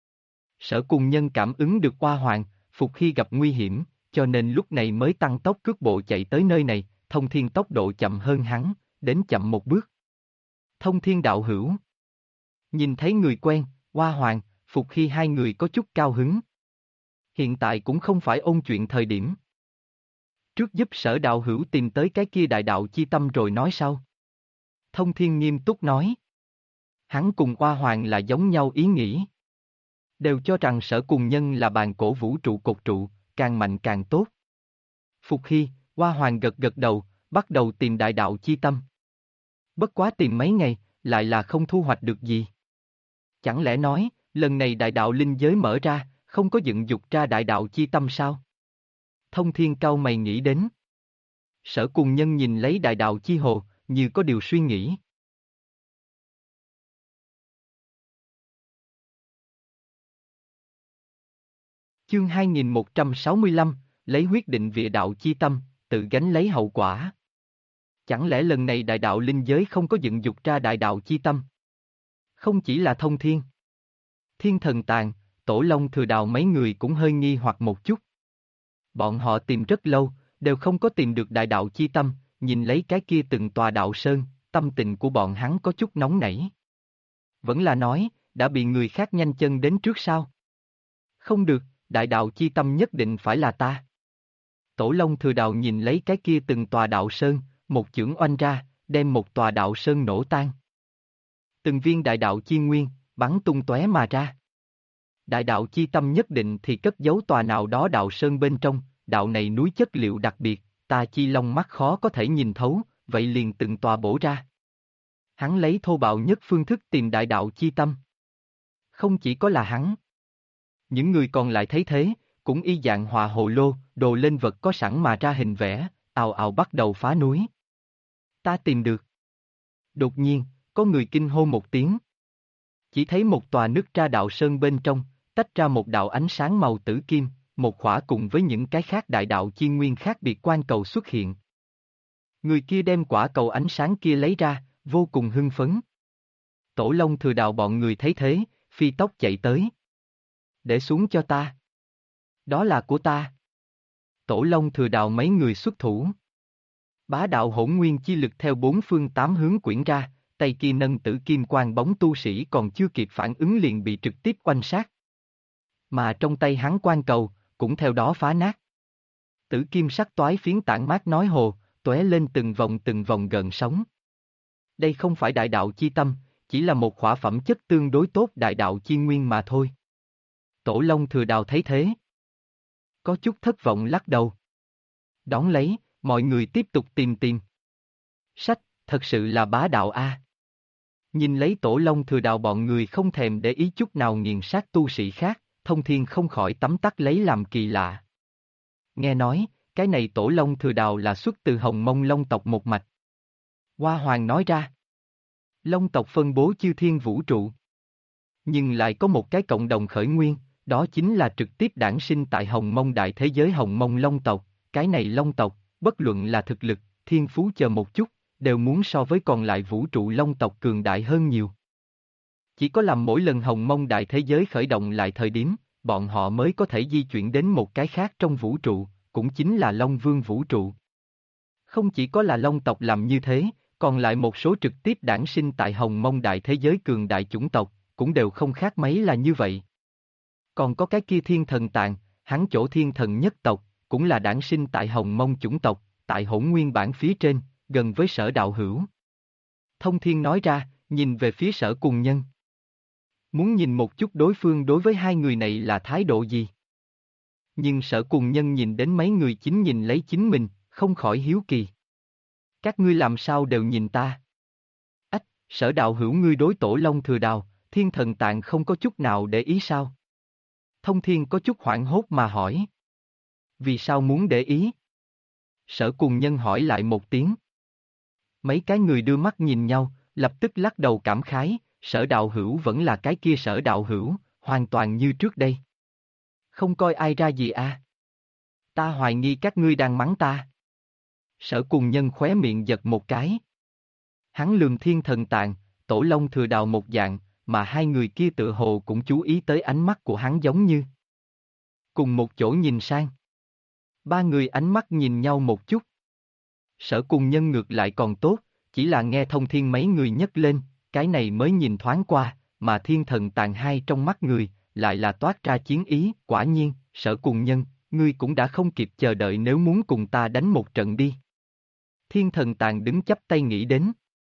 Sở Cùng Nhân cảm ứng được Oa Hoàng, phục khi gặp nguy hiểm, cho nên lúc này mới tăng tốc cước bộ chạy tới nơi này, Thông Thiên tốc độ chậm hơn hắn, đến chậm một bước. Thông Thiên đạo hữu. Nhìn thấy người quen, Oa Hoàng, phục khi hai người có chút cao hứng. Hiện tại cũng không phải ôn chuyện thời điểm. Trước giúp Sở đạo hữu tìm tới cái kia đại đạo chi tâm rồi nói sau. Thông Thiên nghiêm túc nói. Hắn cùng Oa Hoàng là giống nhau ý nghĩ. Đều cho rằng Sở Cùng Nhân là bàn cổ vũ trụ cột trụ, càng mạnh càng tốt. Phục Hy, Oa Hoàng gật gật đầu, bắt đầu tìm đại đạo chi tâm. Bất quá tìm mấy ngày, lại là không thu hoạch được gì. Chẳng lẽ nói, lần này đại đạo linh giới mở ra, không có dựng dục ra đại đạo chi tâm sao? Thông Thiên cau mày nghĩ đến. Sở Cùng Nhân nhìn lấy đại đạo chi hồ, như có điều suy nghĩ. Chương 2165, lấy huyết định vị đạo chi tâm, tự gánh lấy hậu quả. Chẳng lẽ lần này đại đạo linh giới không có dựng dục ra đại đạo chi tâm? Không chỉ là Thông Thiên. Thiên Thần Tàng, Tổ Long Thừa Đào mấy người cũng hơi nghi hoặc một chút. Bọn họ tìm rất lâu, đều không có tìm được đại đạo chi tâm, nhìn lấy cái kia từng tòa đạo sơn, tâm tình của bọn hắn có chút nóng nảy. Vẫn là nói, đã bị người khác nhanh chân đến trước sao? Không được, đại đạo chi tâm nhất định phải là ta. Tổ Long Thừa Đào nhìn lấy cái kia từng tòa đạo sơn, một chưởng oanh ra, đem một tòa đạo sơn nổ tan. Từng viên đại đạo chi nguyên, bắn tung tóe mà ra. Đại đạo chi tâm nhất định thì cất giấu tòa nào đó đạo sơn bên trong, đạo này núi chất liệu đặc biệt, ta chi long mắt khó có thể nhìn thấu, vậy liền từng tòa bổ ra. Hắn lấy thô bạo nhất phương thức tìm đại đạo chi tâm. Không chỉ có là hắn. Những người còn lại thấy thế, cũng y dạng họa hồ lô, đồ lên vật có sẵn mà ra hình vẽ, ào ào bắt đầu phá núi. Ta tìm được. Đột nhiên, có người kinh hô một tiếng. Chỉ thấy một tòa nứt ra đạo sơn bên trong, tách ra một đạo ánh sáng màu tử kim, một khỏa cùng với những cái khác đại đạo chi nguyên khác biệt quan cầu xuất hiện. Người kia đem quả cầu ánh sáng kia lấy ra, vô cùng hưng phấn. Tổ Long Thừa Đào bọn người thấy thế, phi tốc chạy tới. Để xuống cho ta. Đó là của ta. Tổ Long Thừa Đào mấy người xuất thủ. Bá đạo hỗn nguyên chi lực theo bốn phương tám hướng quyển ra, tay kia nâng tử kim quang bóng tu sĩ còn chưa kịp phản ứng liền bị trực tiếp oanh sát. Mà trong tay hắn quang cầu, cũng theo đó phá nát. Tử kim sắc toái phiến tản mát nói hồ, tóe lên từng vòng gợn sóng. Đây không phải đại đạo chi tâm, chỉ là một khỏa phẩm chất tương đối tốt đại đạo chi nguyên mà thôi. Tổ Long Thừa Đào thấy thế. Có chút thất vọng lắc đầu. Đón lấy, mọi người tiếp tục tìm. Sách, thật sự là bá đạo a. Nhìn lấy Tổ Long Thừa Đào bọn người không thèm để ý chút nào nghiền sát tu sĩ khác, Thông Thiên không khỏi tấm tắc lấy làm kỳ lạ. Nghe nói, cái này Tổ Long Thừa Đào là xuất từ Hồng Mông Long tộc một mạch. Hoa Hoàng nói ra. Long tộc phân bố chư thiên vũ trụ. Nhưng lại có một cái cộng đồng khởi nguyên, đó chính là trực tiếp đản sinh tại Hồng Mông đại thế giới Hồng Mông Long tộc. Cái này Long tộc, bất luận là thực lực, thiên phú chờ một chút, đều muốn so với còn lại vũ trụ Long tộc cường đại hơn nhiều. Chỉ có làm mỗi lần Hồng Mông đại thế giới khởi động lại thời điểm, bọn họ mới có thể di chuyển đến một cái khác trong vũ trụ, cũng chính là Long Vương vũ trụ. Không chỉ có là Long tộc làm như thế, còn lại một số trực tiếp đản sinh tại Hồng Mông đại thế giới cường đại chủng tộc, cũng đều không khác mấy là như vậy. Còn có cái kia thiên thần tạng, hắn chỗ thiên thần nhất tộc, cũng là đản sinh tại Hồng Mông chủng tộc, tại hỗn nguyên bản phía trên, gần với Sở Đạo Hữu. Thông Thiên nói ra, nhìn về phía Sở Cùng Nhân. Muốn nhìn một chút đối phương đối với hai người này là thái độ gì. Nhưng Sở Cùng Nhân nhìn đến mấy người chính nhìn lấy chính mình, không khỏi hiếu kỳ. Các ngươi làm sao đều nhìn ta? Ách, Sở Đạo Hữu ngươi đối Tổ Long Thừa Đào, thiên thần tạng không có chút nào để ý sao? Thông Thiên có chút hoảng hốt mà hỏi. Vì sao muốn để ý? Sở Cùng Nhân hỏi lại một tiếng. Mấy cái người đưa mắt nhìn nhau, lập tức lắc đầu cảm khái, Sở Đạo Hữu vẫn là cái kia Sở Đạo Hữu, hoàn toàn như trước đây. Không coi ai ra gì à? Ta hoài nghi các ngươi đang mắng ta. Sở Cùng Nhân khóe miệng giật một cái. Hắn lườm thiên thần tạng, Tổ Long Thừa Đào một dạng, mà hai người kia tự hồ cũng chú ý tới ánh mắt của hắn giống như. Cùng một chỗ nhìn sang. Ba người ánh mắt nhìn nhau một chút. Sở Cùng Nhân ngược lại còn tốt, chỉ là nghe Thông Thiên mấy người nhấc lên, cái này mới nhìn thoáng qua, mà thiên thần tàn hai trong mắt người, lại là toát ra chiến ý, quả nhiên, Sở Cùng Nhân, ngươi cũng đã không kịp chờ đợi nếu muốn cùng ta đánh một trận đi. Thiên thần tàn đứng chắp tay nghĩ đến.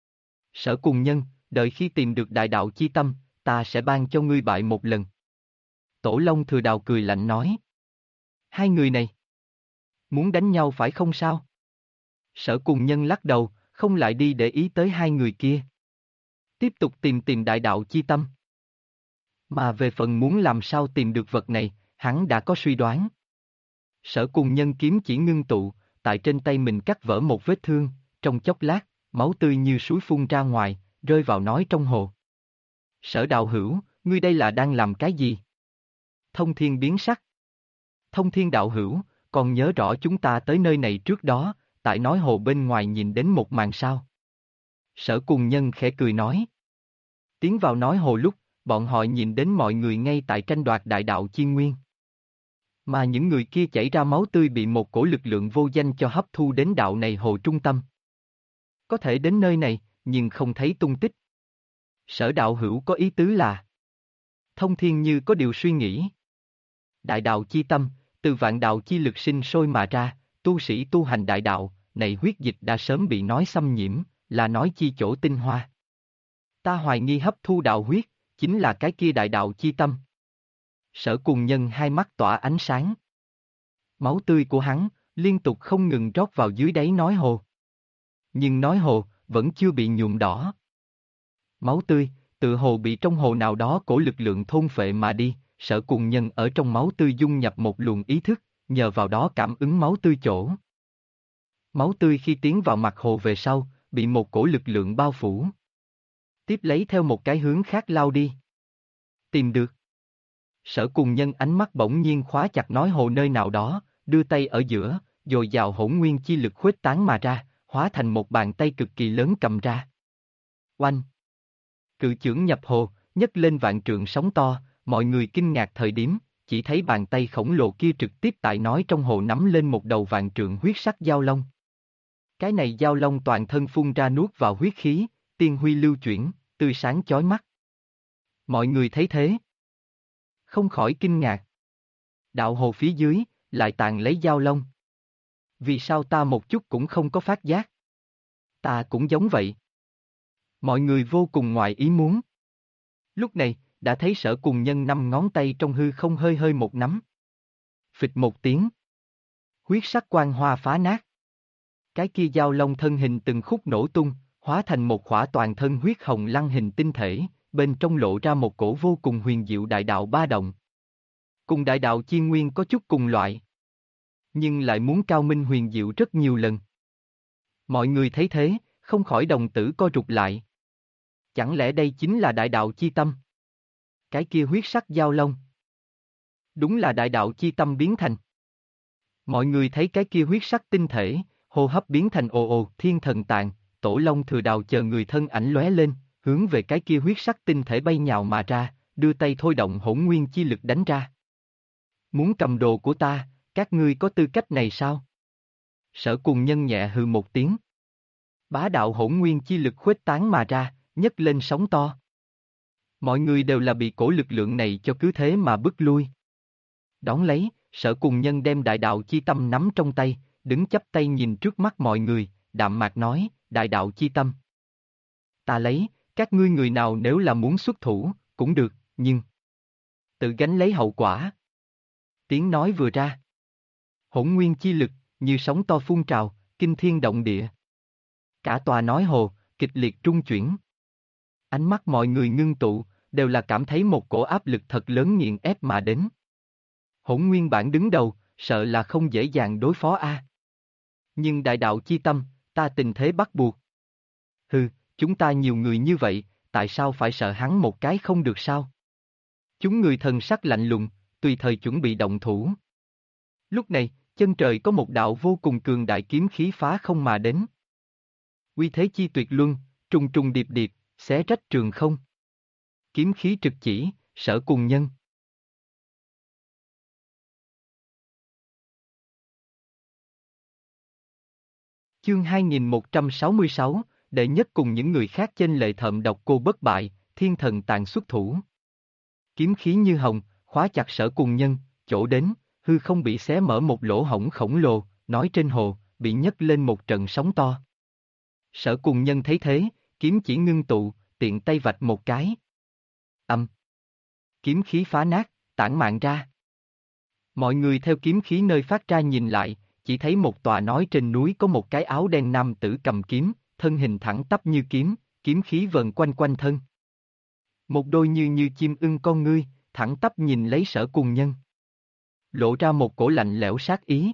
Sở Cùng Nhân, đợi khi tìm được đại đạo chi tâm, ta sẽ ban cho ngươi bại một lần. Tổ Long Thừa Đào cười lạnh nói. Hai người này, muốn đánh nhau phải không sao? Sở Cùng Nhân lắc đầu, không lại đi để ý tới hai người kia. Tiếp tục tìm đại đạo chi tâm. Mà về phần muốn làm sao tìm được vật này, hắn đã có suy đoán. Sở Cùng Nhân kiếm chỉ ngưng tụ, tại trên tay mình cắt vỡ một vết thương, trong chốc lát, máu tươi như suối phun ra ngoài, rơi vào nói trong hồ. Sở Đạo Hữu, ngươi đây là đang làm cái gì? Thông Thiên biến sắc. Thông Thiên Đạo Hữu, còn nhớ rõ chúng ta tới nơi này trước đó, tại nói hồ bên ngoài nhìn đến một màn sao. Sở Cùng Nhân khẽ cười nói. Tiến vào nói hồ lúc, bọn họ nhìn đến mọi người ngay tại tranh đoạt đại đạo chi nguyên. Mà những người kia chảy ra máu tươi bị một cổ lực lượng vô danh cho hấp thu đến đạo này hồ trung tâm. Có thể đến nơi này, nhưng không thấy tung tích. Sở Đạo Hữu có ý tứ là. Thông Thiên như có điều suy nghĩ. Đại đạo chi tâm, từ vạn đạo chi lực sinh sôi mà ra, tu sĩ tu hành đại đạo, này huyết dịch đã sớm bị nói xâm nhiễm, là nói chi chỗ tinh hoa. Ta hoài nghi hấp thu đạo huyết, chính là cái kia đại đạo chi tâm. Sở Cùng Nhân hai mắt tỏa ánh sáng. Máu tươi của hắn, liên tục không ngừng rót vào dưới đáy nói hồ. Nhưng nói hồ, vẫn chưa bị nhuộm đỏ. Máu tươi, tự hồ bị trong hồ nào đó cổ lực lượng thôn phệ mà đi, Sở Cùng Nhân ở trong máu tươi dung nhập một luồng ý thức, nhờ vào đó cảm ứng máu tươi chỗ. Máu tươi khi tiến vào mặt hồ về sau, bị một cổ lực lượng bao phủ. Tiếp lấy theo một cái hướng khác lao đi. Tìm được. Sở Cùng Nhân ánh mắt bỗng nhiên khóa chặt nói hồ nơi nào đó, đưa tay ở giữa, dồi dào hỗn nguyên chi lực khuếch tán mà ra, hóa thành một bàn tay cực kỳ lớn cầm ra. Oanh! Cự chưởng nhập hồ, nhấc lên vạn trượng sóng to, mọi người kinh ngạc thời điểm, chỉ thấy bàn tay khổng lồ kia trực tiếp tại nói trong hồ nắm lên một đầu vạn trượng huyết sắc giao long. Cái này giao long toàn thân phun ra nuốt vào huyết khí, tiên huy lưu chuyển, tươi sáng chói mắt. Mọi người thấy thế, không khỏi kinh ngạc. Đạo hồ phía dưới, lại tàn lấy giao long. Vì sao ta một chút cũng không có phát giác? Ta cũng giống vậy. Mọi người vô cùng ngoài ý muốn. Lúc này, đã thấy Sở Cùng Nhân năm ngón tay trong hư không hơi hơi một nắm. Phịch một tiếng. Huyết sắc quang hoa phá nát. Cái kia giao long thân hình từng khúc nổ tung, hóa thành một khỏa toàn thân huyết hồng lăng hình tinh thể, bên trong lộ ra một cổ vô cùng huyền diệu đại đạo ba động. Cùng đại đạo chi nguyên có chút cùng loại, nhưng lại muốn cao minh huyền diệu rất nhiều lần. Mọi người thấy thế, không khỏi đồng tử co rụt lại. Chẳng lẽ đây chính là đại đạo chi tâm? Cái kia huyết sắc giao long. Đúng là đại đạo chi tâm biến thành. Mọi người thấy cái kia huyết sắc tinh thể, hô hấp biến thành ồ ồ, thiên thần tạng, Tổ Long Thừa Đào chờ người thân ảnh lóe lên, hướng về cái kia huyết sắc tinh thể bay nhào mà ra, đưa tay thôi động hỗn nguyên chi lực đánh ra. Muốn cầm đồ của ta, các ngươi có tư cách này sao? Sở Cùng Nhân nhẹ hừ một tiếng. Bá đạo hỗn nguyên chi lực khuếch tán mà ra, nhấc lên sóng to. Mọi người đều là bị cổ lực lượng này cho cứ thế mà bức lui. Đón lấy, Sở Cùng Nhân đem đại đạo chi tâm nắm trong tay, đứng chắp tay nhìn trước mắt mọi người, đạm mạc nói, đại đạo chi tâm. Ta lấy, các ngươi người nào nếu là muốn xuất thủ, cũng được, nhưng tự gánh lấy hậu quả. Tiếng nói vừa ra. Hỗn nguyên chi lực, như sóng to phun trào, kinh thiên động địa. Cả tòa nói hồ, kịch liệt trung chuyển. Ánh mắt mọi người ngưng tụ, đều là cảm thấy một cổ áp lực thật lớn nghiền ép mà đến. Hỗn nguyên bản đứng đầu, sợ là không dễ dàng đối phó a. Nhưng đại đạo chi tâm, ta tình thế bắt buộc. Hừ, chúng ta nhiều người như vậy, tại sao phải sợ hắn một cái không được sao? Chúng người thần sắc lạnh lùng, tùy thời chuẩn bị động thủ. Lúc này, chân trời có một đạo vô cùng cường đại kiếm khí phá không mà đến. Uy thế chi tuyệt luân, trùng trùng điệp điệp, xé rách trường không. Kiếm khí trực chỉ, Sở Cùng Nhân. Chương 2166, đệ nhất cùng những người khác chênh lệ thợm độc cô bất bại, thiên thần tàn xuất thủ. Kiếm khí như hồng, khóa chặt Sở Cùng Nhân, chỗ đến, hư không bị xé mở một lỗ hổng khổng lồ, nói trên hồ, bị nhấc lên một trận sóng to. Sở Cùng Nhân thấy thế, kiếm chỉ ngưng tụ, tiện tay vạch một cái. Âm. Kiếm khí phá nát, tản mạn ra. Mọi người theo kiếm khí nơi phát ra nhìn lại, chỉ thấy một tòa nói trên núi có một cái áo đen nam tử cầm kiếm, thân hình thẳng tắp như kiếm, kiếm khí vần quanh quanh thân. Một đôi như chim ưng con ngươi, thẳng tắp nhìn lấy Sở Cùng Nhân. Lộ ra một cổ lạnh lẽo sát ý.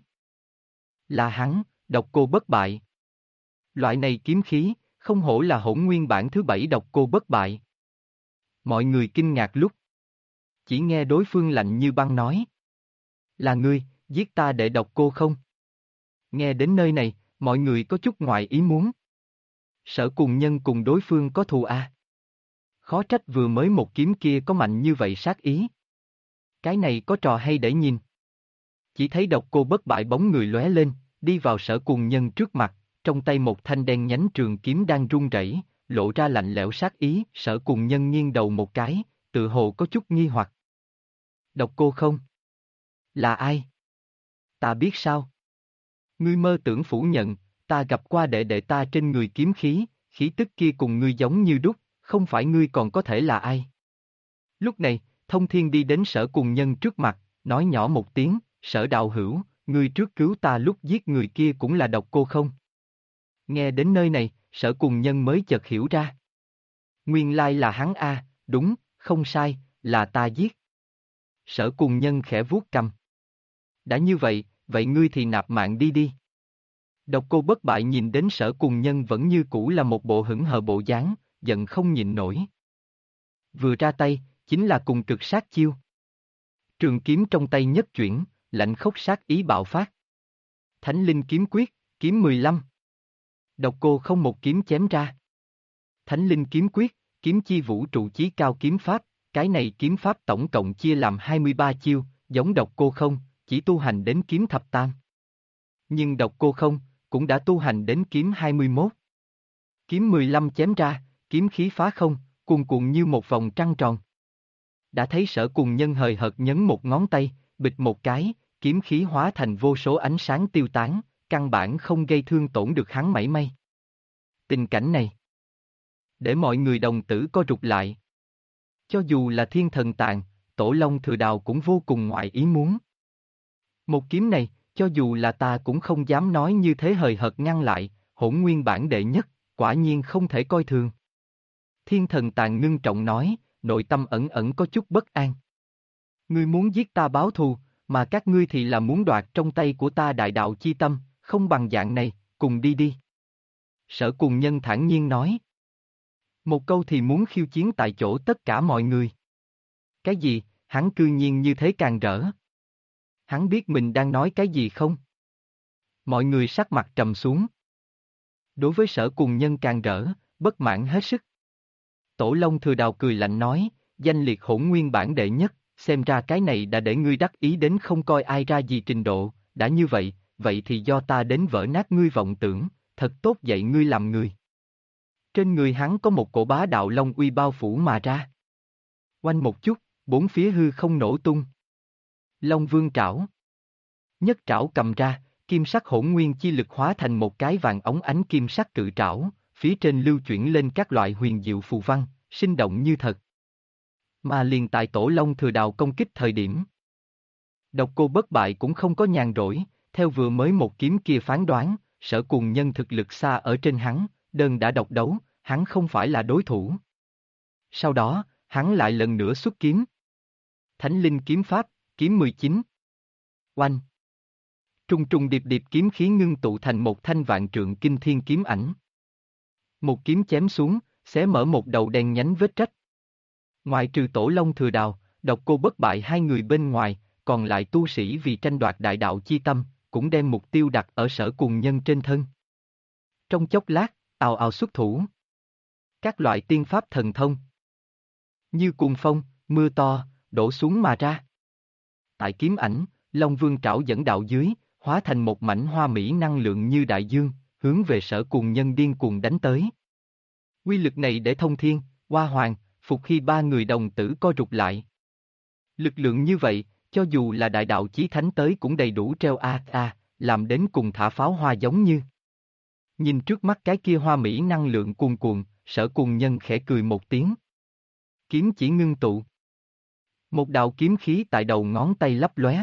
Là hắn, độc cô bất bại. Loại này kiếm khí, không hổ là hỗn nguyên bản thứ 7 độc cô bất bại. Mọi người kinh ngạc lúc. Chỉ nghe đối phương lạnh như băng nói. Là ngươi, giết ta để độc cô không? Nghe đến nơi này, mọi người có chút ngoài ý muốn. Sở Cùng Nhân cùng đối phương có thù a. Khó trách vừa mới một kiếm kia có mạnh như vậy sát ý. Cái này có trò hay để nhìn. Chỉ thấy độc cô bất bại bóng người lóe lên, đi vào Sở Cùng Nhân trước mặt, trong tay một thanh đen nhánh trường kiếm đang rung rẩy, lộ ra lạnh lẽo sát ý. Sở Cùng Nhân nghiêng đầu một cái, tự hồ có chút nghi hoặc. Độc cô không? Là ai? Ta biết sao? Ngươi mơ tưởng phủ nhận, ta gặp qua đệ đệ ta trên người kiếm khí, khí tức kia cùng ngươi giống như đúc, không phải ngươi còn có thể là ai? Lúc này, Thông Thiên đi đến Sở Cùng Nhân trước mặt, nói nhỏ một tiếng, Sở đạo hữu, ngươi trước cứu ta lúc giết người kia cũng là độc cô không? Nghe đến nơi này, Sở Cùng Nhân mới chợt hiểu ra. Nguyên lai là hắn a, đúng, không sai, là ta giết. Sở Cùng Nhân khẽ vuốt cằm. Đã như vậy, vậy ngươi thì nạp mạng đi đi. Độc cô bất bại nhìn đến Sở Cùng Nhân vẫn như cũ là một bộ hững hờ bộ dáng, giận không nhịn nổi. Vừa ra tay, chính là cùng cực sát chiêu. Trường kiếm trong tay nhất chuyển, lạnh khốc sát ý bạo phát. Thánh linh kiếm quyết, kiếm 15. Độc cô không một kiếm chém ra. Thánh linh kiếm quyết, kiếm chi vũ trụ chí cao kiếm pháp, cái này kiếm pháp tổng cộng chia làm 23 chiêu, giống độc cô không, chỉ tu hành đến kiếm thập tam. Nhưng độc cô không, cũng đã tu hành đến kiếm 21. Kiếm 15 chém ra, kiếm khí phá không, cuồn cuộn như một vòng trăng tròn. Đã thấy Sở Cùng Nhân hời hợt nhấn một ngón tay, bịch một cái, kiếm khí hóa thành vô số ánh sáng tiêu tán, căn bản không gây thương tổn được hắn mảy may. Tình cảnh này, để mọi người đồng tử co rụt lại. Cho dù là thiên thần tạng, Tổ Long Thừa Đào cũng vô cùng ngoại ý muốn. Một kiếm này, cho dù là ta cũng không dám nói như thế hời hợt ngăn lại, hỗn nguyên bản đệ nhất, quả nhiên không thể coi thường. Thiên thần tạng ngưng trọng nói, nội tâm ẩn ẩn có chút bất an. Ngươi muốn giết ta báo thù, mà các ngươi thì là muốn đoạt trong tay của ta đại đạo chi tâm, không bằng dạng này, cùng đi đi. Sở Cùng Nhân thản nhiên nói. Một câu thì muốn khiêu chiến tại chỗ tất cả mọi người. Cái gì, hắn cư nhiên như thế càng rỡ. Hắn biết mình đang nói cái gì không? Mọi người sắc mặt trầm xuống. Đối với Sở Cùng Nhân càng rỡ, bất mãn hết sức. Tổ Long Thừa Đào cười lạnh nói, danh liệt hỗn nguyên bản đệ nhất, xem ra cái này đã để ngươi đắc ý đến không coi ai ra gì trình độ, đã như vậy, vậy thì do ta đến vỡ nát ngươi vọng tưởng, thật tốt dạy ngươi làm người. Trên người hắn có một cổ bá đạo long uy bao phủ mà ra. Oanh một chút, bốn phía hư không nổ tung. Long Vương trảo. Nhất trảo cầm ra, kim sắc hỗn nguyên chi lực hóa thành một cái vàng óng ánh kim sắc cự trảo, phía trên lưu chuyển lên các loại huyền diệu phù văn, sinh động như thật. Mà liền tại Tổ Long Thừa Đào công kích thời điểm. Độc Cô Bất Bại cũng không có nhàn rỗi, theo vừa mới một kiếm kia phán đoán, Sở Cùng Nhân thực lực xa ở trên hắn, đơn đã độc đấu, hắn không phải là đối thủ. Sau đó, hắn lại lần nữa xuất kiếm. Thánh Linh Kiếm Pháp, kiếm 19. Oanh. Trùng trùng điệp điệp kiếm khí ngưng tụ thành một thanh vạn trượng kinh thiên kiếm ảnh. Một kiếm chém xuống, xé mở một đầu đen nhánh vết rách. Ngoại trừ Tổ Long Thừa Đào, Độc Cô Bất Bại hai người bên ngoài, còn lại tu sĩ vì tranh đoạt đại đạo chi tâm, cũng đem mục tiêu đặt ở Sở Cùng Nhân trên thân. Trong chốc lát, ào ào xuất thủ. Các loại tiên pháp thần thông, như cuồng phong, mưa to, đổ xuống mà ra. Tại kiếm ảnh, Long Vương trảo dẫn đạo dưới, hóa thành một mảnh hoa mỹ năng lượng như đại dương, hướng về Sở Cùng Nhân điên cuồng đánh tới. Quy lực này để thông thiên, Hoa Hoàng, Phục Hy ba người đồng tử co rụt lại. Lực lượng như vậy, cho dù là đại đạo chí thánh tới cũng đầy đủ treo làm đến cùng thả pháo hoa giống như. Nhìn trước mắt cái kia hoa mỹ năng lượng cuồn cuộn, Sở Cùng Nhân khẽ cười một tiếng. Kiếm chỉ ngưng tụ. Một đạo kiếm khí tại đầu ngón tay lấp lóe.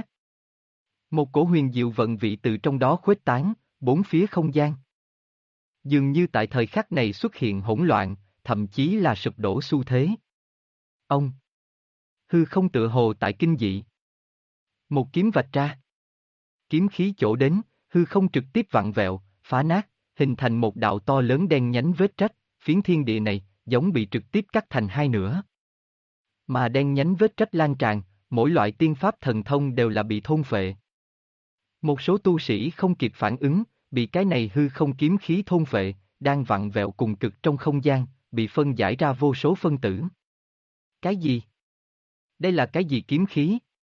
Một cổ huyền diệu vận vị từ trong đó khuếch tán, bốn phía không gian. Dường như tại thời khắc này xuất hiện hỗn loạn, thậm chí là sụp đổ xu thế. Ông. Hư không tựa hồ tại kinh dị. Một kiếm vạch ra. Kiếm khí chỗ đến, hư không trực tiếp vặn vẹo, phá nát, hình thành một đạo to lớn đen nhánh vết rách, phiến thiên địa này, giống bị trực tiếp cắt thành hai nửa. Mà đen nhánh vết rách lan tràn, mỗi loại tiên pháp thần thông đều là bị thôn phệ. Một số tu sĩ không kịp phản ứng, bị cái này hư không kiếm khí thôn phệ, đang vặn vẹo cùng cực trong không gian, bị phân giải ra vô số phân tử. Cái gì? Đây là cái gì kiếm khí?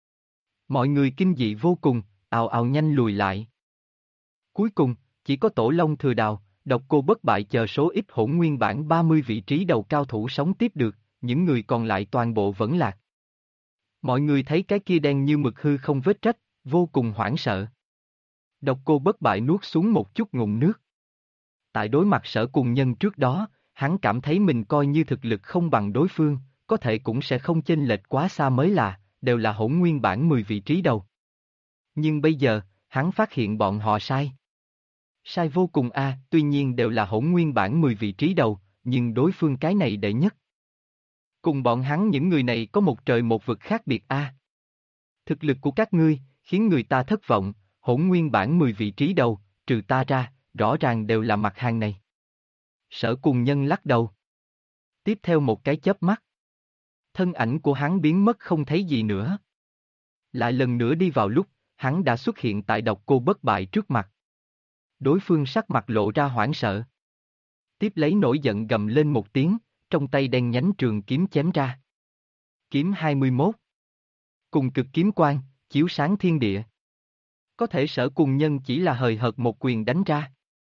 Mọi người kinh dị vô cùng, ào ào nhanh lùi lại. Cuối cùng, chỉ có Tổ Long Thừa Đào, Độc Cô Bất Bại chờ số ít hỗn nguyên bản 30 vị trí đầu cao thủ sống tiếp được, những người còn lại toàn bộ vẫn lạc. Mọi người thấy cái kia đen như mực hư không vết rách, vô cùng hoảng sợ. Độc Cô Bất Bại nuốt xuống một chút ngụm nước. Tại đối mặt Sở Cùng Nhân trước đó, hắn cảm thấy mình coi như thực lực không bằng đối phương, có thể cũng sẽ không chênh lệch quá xa mới là, đều là hỗn nguyên bản 10 vị trí đầu. Nhưng bây giờ, hắn phát hiện bọn họ sai. Sai vô cùng tuy nhiên đều là hỗn nguyên bản 10 vị trí đầu, nhưng đối phương cái này đệ nhất. Cùng bọn hắn những người này có một trời một vực khác biệt Thực lực của các ngươi, khiến người ta thất vọng, hỗn nguyên bản 10 vị trí đầu, trừ ta ra, rõ ràng đều là mặt hàng này. Sở Cùng Nhân lắc đầu. Tiếp theo một cái chớp mắt. Thân ảnh của hắn biến mất không thấy gì nữa. Lại lần nữa đi vào lúc, hắn đã xuất hiện tại Độc Cô Bất Bại trước mặt. Đối phương sắc mặt lộ ra hoảng sợ. Tiếp lấy nổi giận gầm lên một tiếng, trong tay đen nhánh trường kiếm chém ra. Kiếm 21. Cùng cực kiếm quang, chiếu sáng thiên địa. Có thể Sở Cùng Nhân chỉ là hời hợt một quyền đánh ra.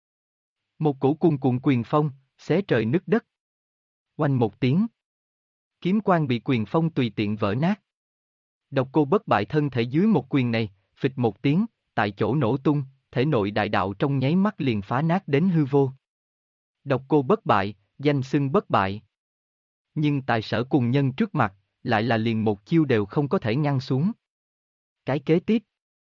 Một cổ cuồn cuộn quyền phong, xé trời nứt đất. Oanh một tiếng. Kiếm quang bị quyền phong tùy tiện vỡ nát. Độc Cô Bất Bại thân thể dưới một quyền này, phịch một tiếng, tại chỗ nổ tung, thể nội đại đạo trong nháy mắt liền phá nát đến hư vô. Độc Cô Bất Bại, danh xưng bất bại. Nhưng tại Sở Cùng Nhân trước mặt, lại là liền một chiêu đều không có thể ngăn xuống. Cái kế tiếp.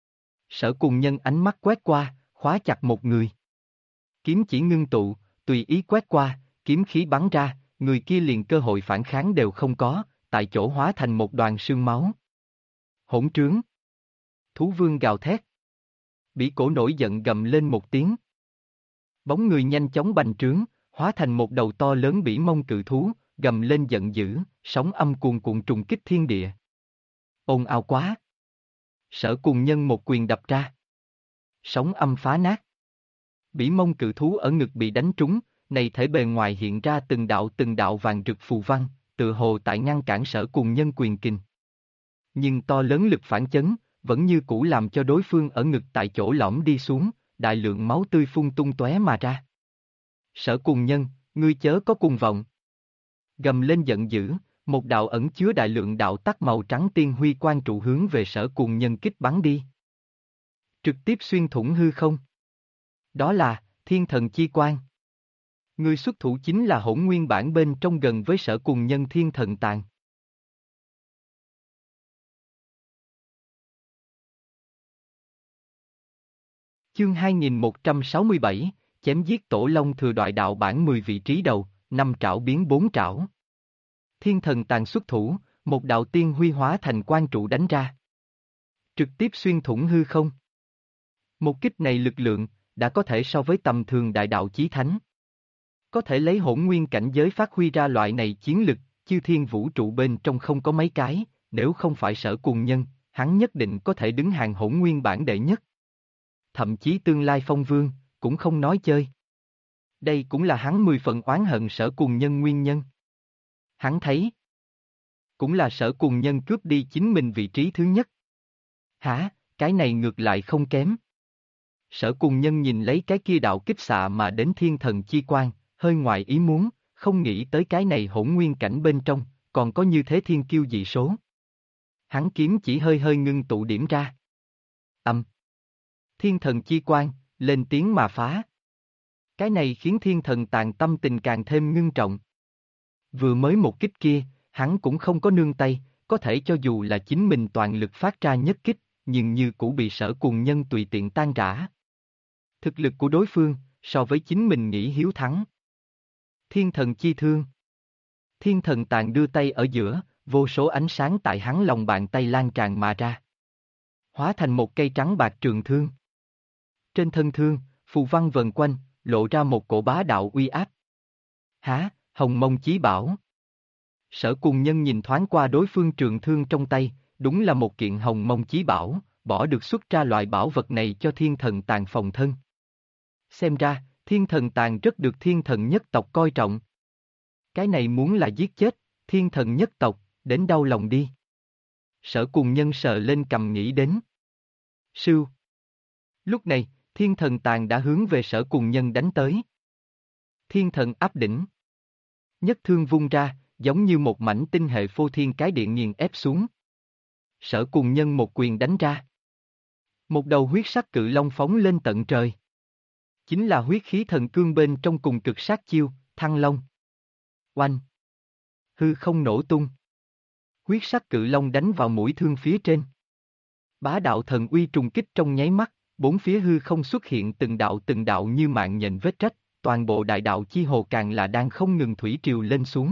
Sở Cùng Nhân ánh mắt quét qua, khóa chặt một người. Kiếm chỉ ngưng tụ, tùy ý quét qua, kiếm khí bắn ra, người kia liền cơ hội phản kháng đều không có, tại chỗ hóa thành một đoàn sương máu. Hỗn trướng. Thú vương gào thét. Bỉ Cổ nổi giận gầm lên một tiếng. Bóng người nhanh chóng bành trướng, hóa thành một đầu to lớn bỉ mông cự thú, gầm lên giận dữ, sóng âm cuồn cuộn trùng kích thiên địa. Ồn ào quá! Sở Cùng Nhân một quyền đập ra. Sóng âm phá nát. Bỉ mông cự thú ở ngực bị đánh trúng, này thể bề ngoài hiện ra từng đạo vàng rực phù văn, tựa hồ tại ngăn cản Sở Cùng Nhân quyền kình. Nhưng to lớn lực phản chấn, vẫn như cũ làm cho đối phương ở ngực tại chỗ lõm đi xuống, đại lượng máu tươi phun tung tóe mà ra. Sở Cùng Nhân, ngươi chớ có cuồng vọng. Gầm lên giận dữ, một đạo ẩn chứa đại lượng đạo tắc màu trắng tiên huy quan trụ hướng về Sở Cùng Nhân kích bắn đi. Trực tiếp xuyên thủng hư không. Đó là Thiên Thần Chi Quang. Người xuất thủ chính là hỗn nguyên bản bên trong gần với Sở Cùng Nhân Thiên Thần Tàn. Chương 2167, chém giết Tổ Long Thừa Đoại Đạo Bản 10 vị trí đầu, 5 trảo biến 4 trảo. Thiên Thần Tàn xuất thủ, một đạo tiên huy hóa thành quang trụ đánh ra. Trực tiếp xuyên thủng hư không. Một kích này lực lượng, đã có thể so với tầm thường đại đạo chí thánh. Có thể lấy hỗn nguyên cảnh giới phát huy ra loại này chiến lực, chư thiên vũ trụ bên trong không có mấy cái, nếu không phải Sở Cùng Nhân, hắn nhất định có thể đứng hàng hỗn nguyên bản đệ nhất. Thậm chí tương lai phong vương, cũng không nói chơi. Đây cũng là hắn 10 phần oán hận Sở Cùng Nhân nguyên nhân. Hắn thấy, cũng là Sở Cùng Nhân cướp đi chính mình vị trí thứ nhất. Hả, cái này ngược lại không kém. Sở Cùng Nhân nhìn lấy cái kia đạo kích xạ mà đến Thiên Thần Chi Quang, hơi ngoài ý muốn, không nghĩ tới cái này hỗn nguyên cảnh bên trong, còn có như thế thiên kiêu dị số. Hắn kiếm chỉ hơi hơi ngưng tụ điểm ra. Thiên Thần Chi Quang, lên tiếng mà phá. Cái này khiến Thiên Thần Tàn tâm tình càng thêm ngưng trọng. Vừa mới một kích kia, hắn cũng không có nương tay, có thể cho dù là chính mình toàn lực phát ra nhất kích, nhưng như cũ bị Sở Cùng Nhân tùy tiện tan rã. Thực lực của đối phương, so với chính mình nghĩ hiếu thắng. Thiên Thần Chi Thương. Thiên Thần Tàn đưa tay ở giữa, vô số ánh sáng tại hắn lòng bàn tay lan tràn mà ra. Hóa thành một cây trắng bạc trường thương. Trên thân thương, phù văn vần quanh, lộ ra một cổ bá đạo uy áp. Hả, Hồng Mông Chí Bảo. Sở Cùng Nhân nhìn thoáng qua đối phương trường thương trong tay, đúng là một kiện Hồng Mông Chí Bảo, bỏ được xuất ra loại bảo vật này cho Thiên Thần Tàn phòng thân. Xem ra, Thiên Thần Tàn rất được Thiên Thần nhất tộc coi trọng. Cái này muốn là giết chết, Thiên Thần nhất tộc, đến đau lòng đi. Sở Cùng Nhân sờ lên cầm nghĩ đến. Sưu. Lúc này, Thiên Thần Tàn đã hướng về Sở Cùng Nhân đánh tới. Thiên Thần áp đỉnh. Nhất thương vung ra, giống như một mảnh tinh hệ phô thiên cái điện nghiền ép xuống. Sở Cùng Nhân một quyền đánh ra. Một đầu huyết sắc cự long phóng lên tận trời. Chính là huyết khí thần cương bên trong cùng cực sát chiêu, Thăng Long. Oanh! Hư không nổ tung. Huyết sắc cự long đánh vào mũi thương phía trên. Bá đạo thần uy trùng kích trong nháy mắt, bốn phía hư không xuất hiện từng đạo như mạng nhện vết rách, toàn bộ đại đạo chi hồ càng là đang không ngừng thủy triều lên xuống.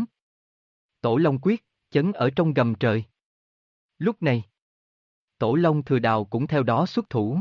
Tổ Long quyết, chấn ở trong gầm trời. Lúc này, Tổ Long Thừa Đào cũng theo đó xuất thủ.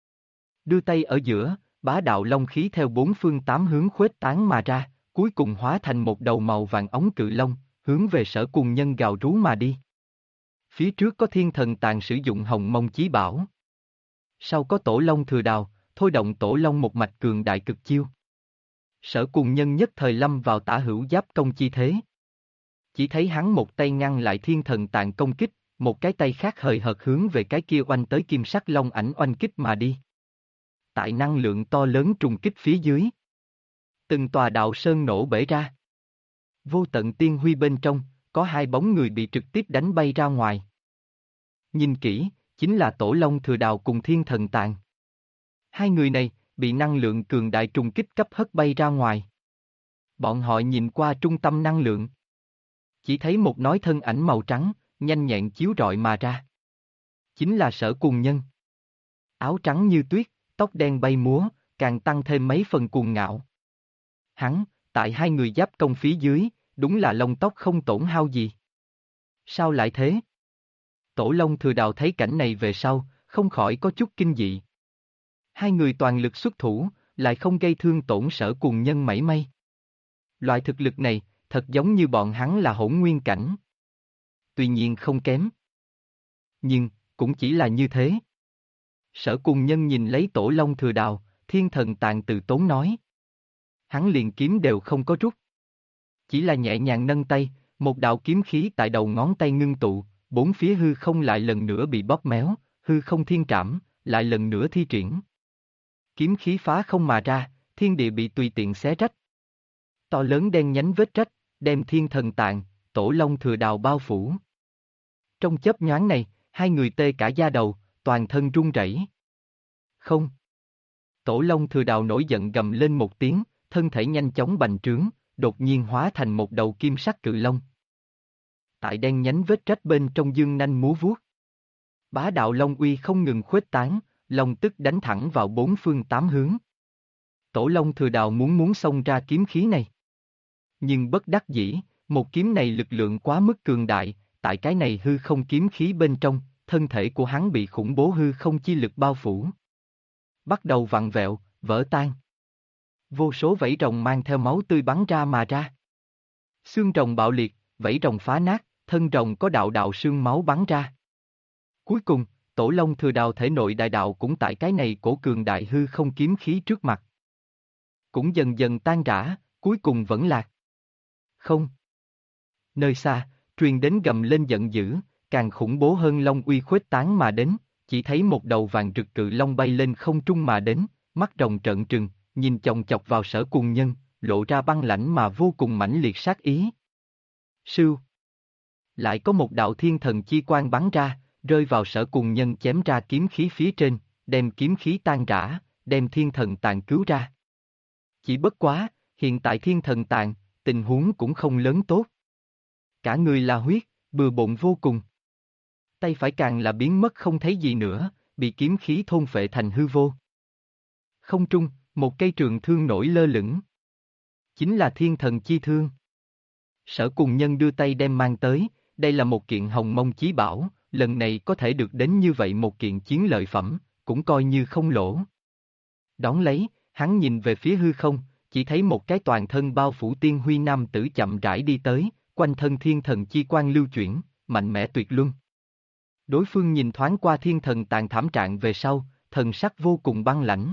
Đưa tay ở giữa, bá đạo long khí theo bốn phương tám hướng khuếch tán mà ra, cuối cùng hóa thành một đầu màu vàng ống cự long, hướng về Sở Cùng Nhân gào rú mà đi. Phía trước có Thiên Thần Tàn sử dụng Hồng Mông Chí Bảo. Sau có Tổ Long Thừa Đào, thôi động Tổ Long một mạch cường đại cực chiêu. Sở Cùng Nhân nhất thời lâm vào tả hữu giáp công chi thế. Chỉ thấy hắn một tay ngăn lại Thiên Thần Tàn công kích, một cái tay khác hời hợt hướng về cái kia oanh tới kim sắc long ảnh oanh kích mà đi. Tại năng lượng to lớn trùng kích phía dưới. Từng tòa đạo sơn nổ bể ra. Vô tận tiên huy bên trong, có hai bóng người bị trực tiếp đánh bay ra ngoài. Nhìn kỹ, chính là Tổ Long Thừa Đào cùng Thiên Thần Tàn. Hai người này, bị năng lượng cường đại trùng kích cấp hất bay ra ngoài. Bọn họ nhìn qua trung tâm năng lượng. Chỉ thấy một nói thân ảnh màu trắng, nhanh nhẹn chiếu rọi mà ra. Chính là Sở Cùng Nhân. Áo trắng như tuyết, tóc đen bay múa, càng tăng thêm mấy phần cuồng ngạo. Hắn, tại hai người giáp công phía dưới, đúng là lông tóc không tổn hao gì. Sao lại thế? Tổ Long Thừa Đào thấy cảnh này về sau, không khỏi có chút kinh dị. Hai người toàn lực xuất thủ, lại không gây thương tổn Sở Cùng Nhân mảy may. Loại thực lực này, thật giống như bọn hắn là hỗn nguyên cảnh. Tuy nhiên không kém. Nhưng, cũng chỉ là như thế. Sở Cùng Nhân nhìn lấy Tổ Long Thừa Đào, Thiên Thần Tàn từ tốn nói. Hắn liền kiếm đều không có rút. Chỉ là nhẹ nhàng nâng tay, một đạo kiếm khí tại đầu ngón tay ngưng tụ, bốn phía hư không lại lần nữa bị bóp méo, hư không thiên trảm, lại lần nữa thi triển. Kiếm khí phá không mà ra, thiên địa bị tùy tiện xé rách. To lớn đen nhánh vết rách, đem Thiên Thần Tàn, Tổ Long Thừa Đào bao phủ. Trong chớp nhoáng này, hai người tê cả da đầu, toàn thân run rẩy. Không. Tổ Long Thừa Đào nổi giận gầm lên một tiếng, thân thể nhanh chóng bành trướng, đột nhiên hóa thành một đầu kim sắc cự long. Tại đen nhánh vết rách bên trong dương nanh múa vuốt. Bá đạo long uy không ngừng khuếch tán, long tức đánh thẳng vào bốn phương tám hướng. Tổ Long Thừa Đào muốn xông ra kiếm khí này. Nhưng bất đắc dĩ, một kiếm này lực lượng quá mức cường đại, tại cái này hư không kiếm khí bên trong, thân thể của hắn bị khủng bố hư không chi lực bao phủ. Bắt đầu vặn vẹo, vỡ tan. Vô số vảy rồng mang theo máu tươi bắn ra mà ra. Xương rồng bạo liệt, vảy rồng phá nát, thân rồng có đạo đạo sương máu bắn ra. Cuối cùng, Tổ Long Thừa Đào thể nội đại đạo cũng tại cái này cổ cường đại hư không kiếm khí trước mặt. Cũng dần dần tan rã, cuối cùng vẫn lạc. Không. Nơi xa, truyền đến gầm lên giận dữ, càng khủng bố hơn long uy khuếch tán mà đến, chỉ thấy một đầu vàng rực cự long bay lên không trung mà đến, mắt rồng trợn trừng, nhìn chòng chọc vào Sở Cùng Nhân, lộ ra băng lãnh mà vô cùng mãnh liệt sát ý. Sưu. Lại có một đạo thiên thần chi quang bắn ra, rơi vào Sở Cùng Nhân chém ra kiếm khí phía trên, đem kiếm khí tan rã, đem Thiên Thần Tàn cứu ra. Chỉ bất quá, hiện tại Thiên Thần Tàn, tình huống cũng không lớn tốt. Cả người là huyết, bừa bộn vô cùng. Tay phải càng là biến mất không thấy gì nữa, bị kiếm khí thôn phệ thành hư vô. Không trung, một cây trường thương nổi lơ lửng. Chính là Thiên Thần Chi Thương. Sở Cùng Nhân đưa tay đem mang tới, đây là một kiện hồng mông chí bảo, lần này có thể được đến như vậy một kiện chiến lợi phẩm, cũng coi như không lỗ. Đón lấy, hắn nhìn về phía hư không, chỉ thấy một cái toàn thân bao phủ tiên huy nam tử chậm rãi đi tới, quanh thân thiên thần chi quang lưu chuyển, mạnh mẽ tuyệt luân. Đối phương nhìn thoáng qua Thiên Thần Tàn thảm trạng về sau, thần sắc vô cùng băng lãnh.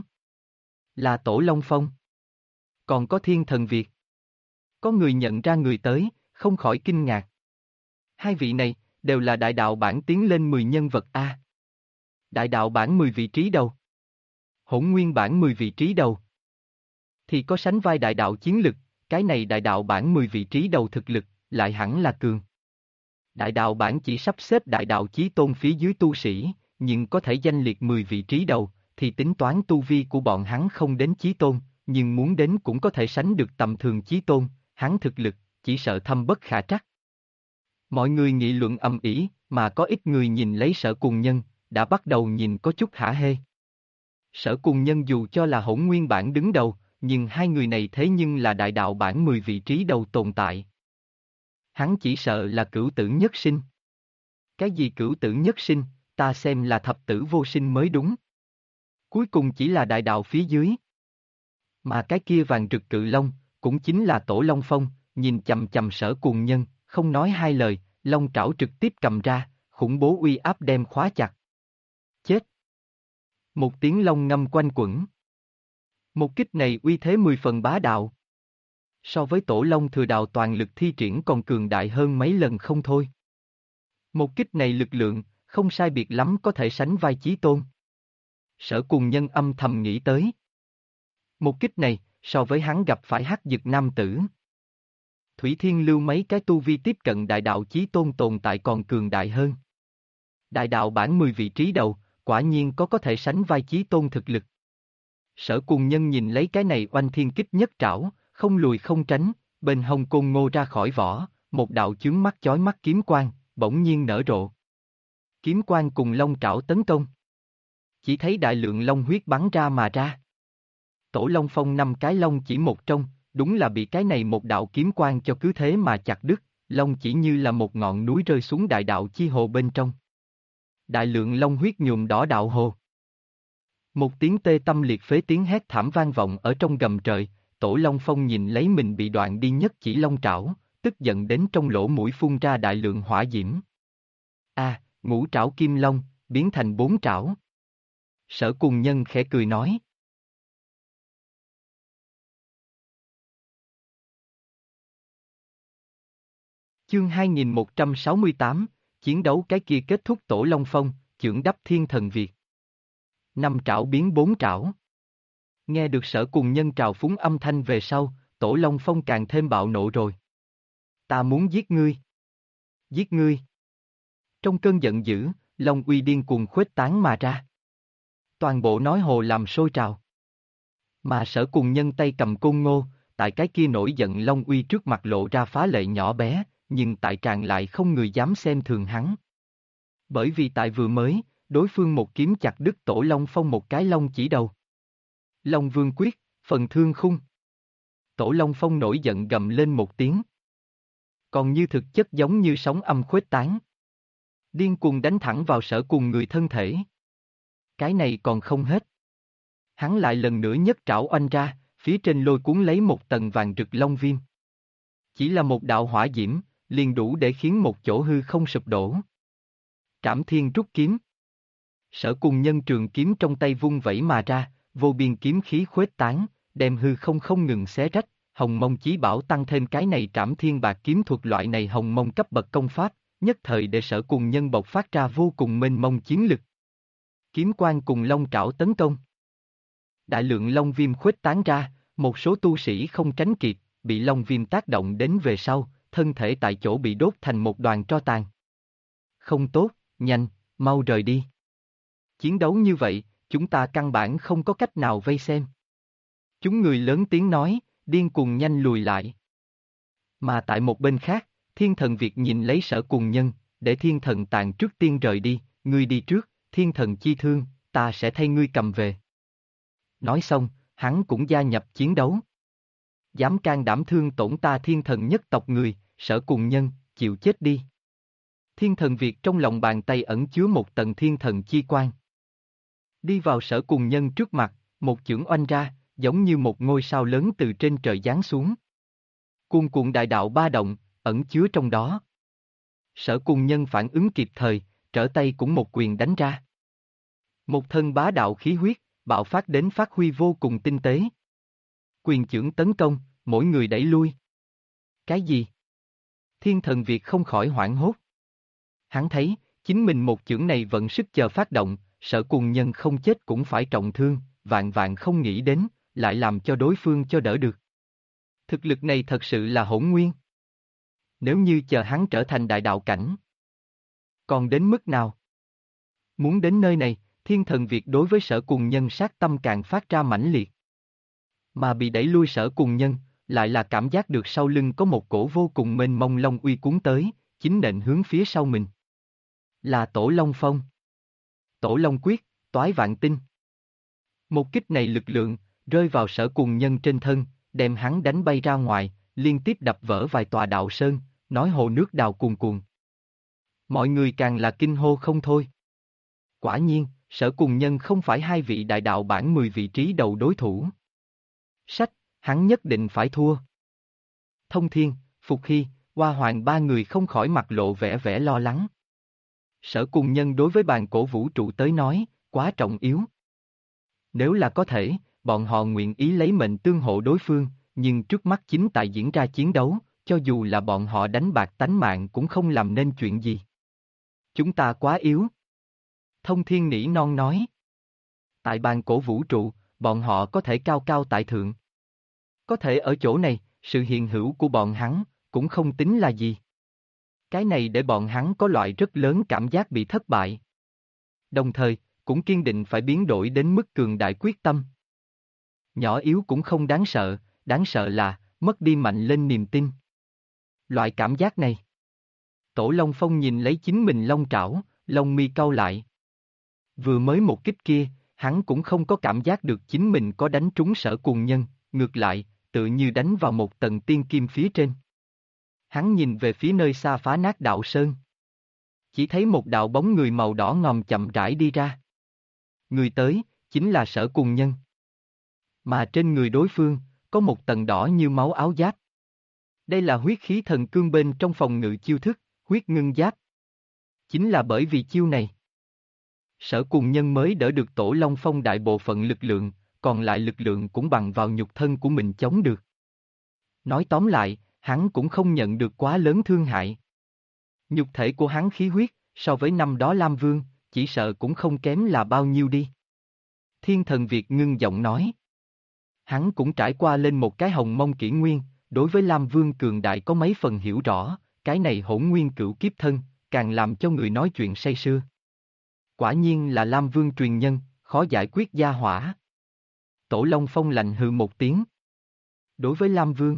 Là Tổ Long Phong. Còn có Thiên Thần Việt. Có người nhận ra người tới, không khỏi kinh ngạc. Hai vị này, đều là đại đạo bản tiến lên 10 nhân vật A. Đại đạo bản 10 vị trí đầu. Hỗn nguyên bản 10 vị trí đầu. Thì có sánh vai đại đạo chiến lực, cái này đại đạo bản 10 vị trí đầu thực lực, lại hẳn là cường. Đại đạo bản chỉ sắp xếp đại đạo chí tôn phía dưới tu sĩ, nhưng có thể danh liệt 10 vị trí đầu, thì tính toán tu vi của bọn hắn không đến chí tôn, nhưng muốn đến cũng có thể sánh được tầm thường chí tôn, hắn thực lực, chỉ sợ thâm bất khả trắc. Mọi người nghị luận ầm ĩ, mà có ít người nhìn lấy Sở Cùng Nhân, đã bắt đầu nhìn có chút hả hê. Sở Cùng Nhân dù cho là hỗn nguyên bản đứng đầu, nhưng hai người này thế nhưng là đại đạo bản 10 vị trí đầu tồn tại. Hắn chỉ sợ là cửu tử nhất sinh. Cái gì cửu tử nhất sinh, ta xem là thập tử vô sinh mới đúng. Cuối cùng chỉ là đại đạo phía dưới. Mà cái kia vàng rực cự long, cũng chính là Tổ Long Phong, nhìn chầm chầm Sở Cùng Nhân, không nói hai lời, long trảo trực tiếp cầm ra, khủng bố uy áp đem khóa chặt. Chết! Một tiếng long ngâm quanh quẩn. Một kích này uy thế 10 phần bá đạo. So với Tổ Long Thừa Đào toàn lực thi triển còn cường đại hơn mấy lần không thôi. Một kích này lực lượng, không sai biệt lắm có thể sánh vai chí tôn. Sở Cùng Nhân âm thầm nghĩ tới. Một kích này, so với hắn gặp phải hắc dực nam tử. Thủy Thiên Lưu mấy cái tu vi tiếp cận đại đạo chí tôn tồn tại còn cường đại hơn. Đại đạo bản 10 vị trí đầu, quả nhiên có thể sánh vai chí tôn thực lực. Sở Cùng Nhân nhìn lấy cái này oanh thiên kích nhất trảo, không lùi không tránh, bên hông côn ngô ra khỏi vỏ, một đạo chướng mắt chói mắt kiếm quang, bỗng nhiên nở rộ. Kiếm quang cùng long trảo tấn công. Chỉ thấy đại lượng long huyết bắn ra mà ra. Tổ Long Phong 5 cái long chỉ một trong, đúng là bị cái này một đạo kiếm quang cho cứ thế mà chặt đứt, long chỉ như là một ngọn núi rơi xuống đại đạo chi hồ bên trong. Đại lượng long huyết nhuộm đỏ đạo hồ. Một tiếng tê tâm liệt phế tiếng hét thảm vang vọng ở trong gầm trời, Tổ Long Phong nhìn lấy mình bị đoạn đi nhất chỉ long trảo, tức giận đến trong lỗ mũi phun ra đại lượng hỏa diễm. Ngũ trảo kim long, biến thành 4 trảo. Sở Cùng Nhân khẽ cười nói. Chương 2168, chiến đấu cái kia kết thúc. Tổ Long Phong, chưởng đắp thiên thần Việt. 5 trảo biến 4 trảo. Nghe được Sở Cùng Nhân trào phúng âm thanh về sau, Tổ Long Phong càng thêm bạo nộ rồi. Ta muốn giết ngươi. Giết ngươi. Trong cơn giận dữ, Long uy điên cuồng khuếch tán mà ra. Toàn bộ nói hồ làm sôi trào. Mà Sở Cùng Nhân tay cầm côn ngô, tại cái kia nổi giận Long uy trước mặt lộ ra phá lệ nhỏ bé, nhưng tại tràng lại không người dám xem thường hắn. Bởi vì tại vừa mới, đối phương một kiếm chặt đứt Tổ Long Phong một cái long chỉ đầu. Long Vương quyết, phần thương khung. Tổ Long Phong nổi giận gầm lên một tiếng. Còn như thực chất giống như sóng âm khuếch tán. Điên cuồng đánh thẳng vào Sở Cùng người thân thể. Cái này còn không hết. Hắn lại lần nữa nhất trảo oanh ra, phía trên lôi cuốn lấy một tầng vàng rực long viêm. Chỉ là một đạo hỏa diễm, liền đủ để khiến một chỗ hư không sụp đổ. Trảm Thiên rút kiếm. Sở Cùng Nhân trường kiếm trong tay vung vẩy mà ra, vô biên kiếm khí khuếch tán, đem hư không không ngừng xé rách. Hồng Mông Chí Bảo tăng thêm cái này Trảm Thiên bạc kiếm thuật loại này Hồng Mông cấp bậc công pháp, nhất thời để Sở Cùng Nhân bộc phát ra vô cùng mênh mông chiến lực. Kiếm quang cùng long trảo tấn công. Đại lượng long viêm khuếch tán ra, một số tu sĩ không tránh kịp, bị long viêm tác động đến về sau, thân thể tại chỗ bị đốt thành một đoàn tro tàn. Không tốt, nhanh, mau rời đi. Chiến đấu như vậy, chúng ta căn bản không có cách nào vây xem. Chúng người lớn tiếng nói, điên cuồng nhanh lùi lại. Mà tại một bên khác, Thiên Thần Việt nhìn lấy Sở Cùng Nhân, để Thiên Thần Tàn trước tiên rời đi, ngươi đi trước, Thiên Thần chi thương, ta sẽ thay ngươi cầm về. Nói xong, hắn cũng gia nhập chiến đấu. Dám can đảm thương tổn ta Thiên Thần nhất tộc người, Sở Cùng Nhân, chịu chết đi. Thiên Thần Việt trong lòng bàn tay ẩn chứa một tầng Thiên Thần chi quang. Đi vào Sở Cùng Nhân trước mặt, một chưởng oanh ra, giống như một ngôi sao lớn từ trên trời giáng xuống. Cuồn cuộn đại đạo ba động, ẩn chứa trong đó. Sở Cùng Nhân phản ứng kịp thời, trở tay cũng một quyền đánh ra. Một thân bá đạo khí huyết, bạo phát đến phát huy vô cùng tinh tế. Quyền chưởng tấn công, mỗi người đẩy lui. Cái gì? Thiên Thần Việt không khỏi hoảng hốt. Hắn thấy, chính mình một chưởng này vận sức chờ phát động, Sở Cùng Nhân không chết cũng phải trọng thương, vạn vạn không nghĩ đến, lại làm cho đối phương cho đỡ được. Thực lực này thật sự là hỗn nguyên. Nếu như chờ hắn trở thành đại đạo cảnh, còn đến mức nào? Muốn đến nơi này, Thiên Thần Việt đối với Sở Cùng Nhân sát tâm càng phát ra mãnh liệt. Mà bị đẩy lui Sở Cùng Nhân, lại là cảm giác được sau lưng có một cổ vô cùng mênh mông long uy cuốn tới, chính nện hướng phía sau mình. Là Tổ Long Phong. Tổ Long Quyết, Toái Vạn Tinh. Một kích này lực lượng, rơi vào Sở Cùng Nhân trên thân, đem hắn đánh bay ra ngoài, liên tiếp đập vỡ vài tòa đạo sơn, nói hồ nước đào cuồn cuộn. Mọi người càng là kinh hô không thôi. Quả nhiên, Sở Cùng Nhân không phải hai vị đại đạo bản 10 vị trí đầu đối thủ. Sách, hắn nhất định phải thua. Thông Thiên, Phục Hy, Hoa Hoàng ba người không khỏi mặt lộ vẻ vẻ lo lắng. Sở Cùng Nhân đối với bàn cổ vũ trụ tới nói, quá trọng yếu. Nếu là có thể, bọn họ nguyện ý lấy mệnh tương hộ đối phương, nhưng trước mắt chính tại diễn ra chiến đấu, cho dù là bọn họ đánh bạc tánh mạng cũng không làm nên chuyện gì. Chúng ta quá yếu. Thông Thiên nỉ non nói. Tại bàn cổ vũ trụ, bọn họ có thể cao cao tại thượng. Có thể ở chỗ này, sự hiện hữu của bọn hắn, cũng không tính là gì. Cái này để bọn hắn có loại rất lớn cảm giác bị thất bại. Đồng thời, cũng kiên định phải biến đổi đến mức cường đại quyết tâm. Nhỏ yếu cũng không đáng sợ là, mất đi mạnh lên niềm tin. Loại cảm giác này. Tổ Long Phong nhìn lấy chính mình long trảo, lông mi cau lại. Vừa mới một kích kia, hắn cũng không có cảm giác được chính mình có đánh trúng Sở Cùng Nhân, ngược lại, tự như đánh vào một tầng tiên kim phía trên. Hắn nhìn về phía nơi xa phá nát đạo sơn. Chỉ thấy một đạo bóng người màu đỏ ngòm chậm rãi đi ra. Người tới, chính là Sở Cùng Nhân. Mà trên người đối phương, có một tầng đỏ như máu áo giáp. Đây là huyết khí thần cương bên trong phòng ngự chiêu thức, huyết ngưng giáp. Chính là bởi vì chiêu này, Sở Cùng Nhân mới đỡ được Tổ Long Phong đại bộ phận lực lượng, còn lại lực lượng cũng bằng vào nhục thân của mình chống được. Nói tóm lại, hắn cũng không nhận được quá lớn thương hại. Nhục thể của hắn khí huyết, so với năm đó Lam Vương, chỉ sợ cũng không kém là bao nhiêu đi. Thiên Thần Việt ngưng giọng nói. Hắn cũng trải qua lên một cái hồng mông kỷ nguyên, đối với Lam Vương cường đại có mấy phần hiểu rõ, cái này hỗn nguyên cửu kiếp thân, càng làm cho người nói chuyện say sưa. Quả nhiên là Lam Vương truyền nhân, khó giải quyết gia hỏa. Tổ Long Phong lạnh hừ một tiếng. Đối với Lam Vương,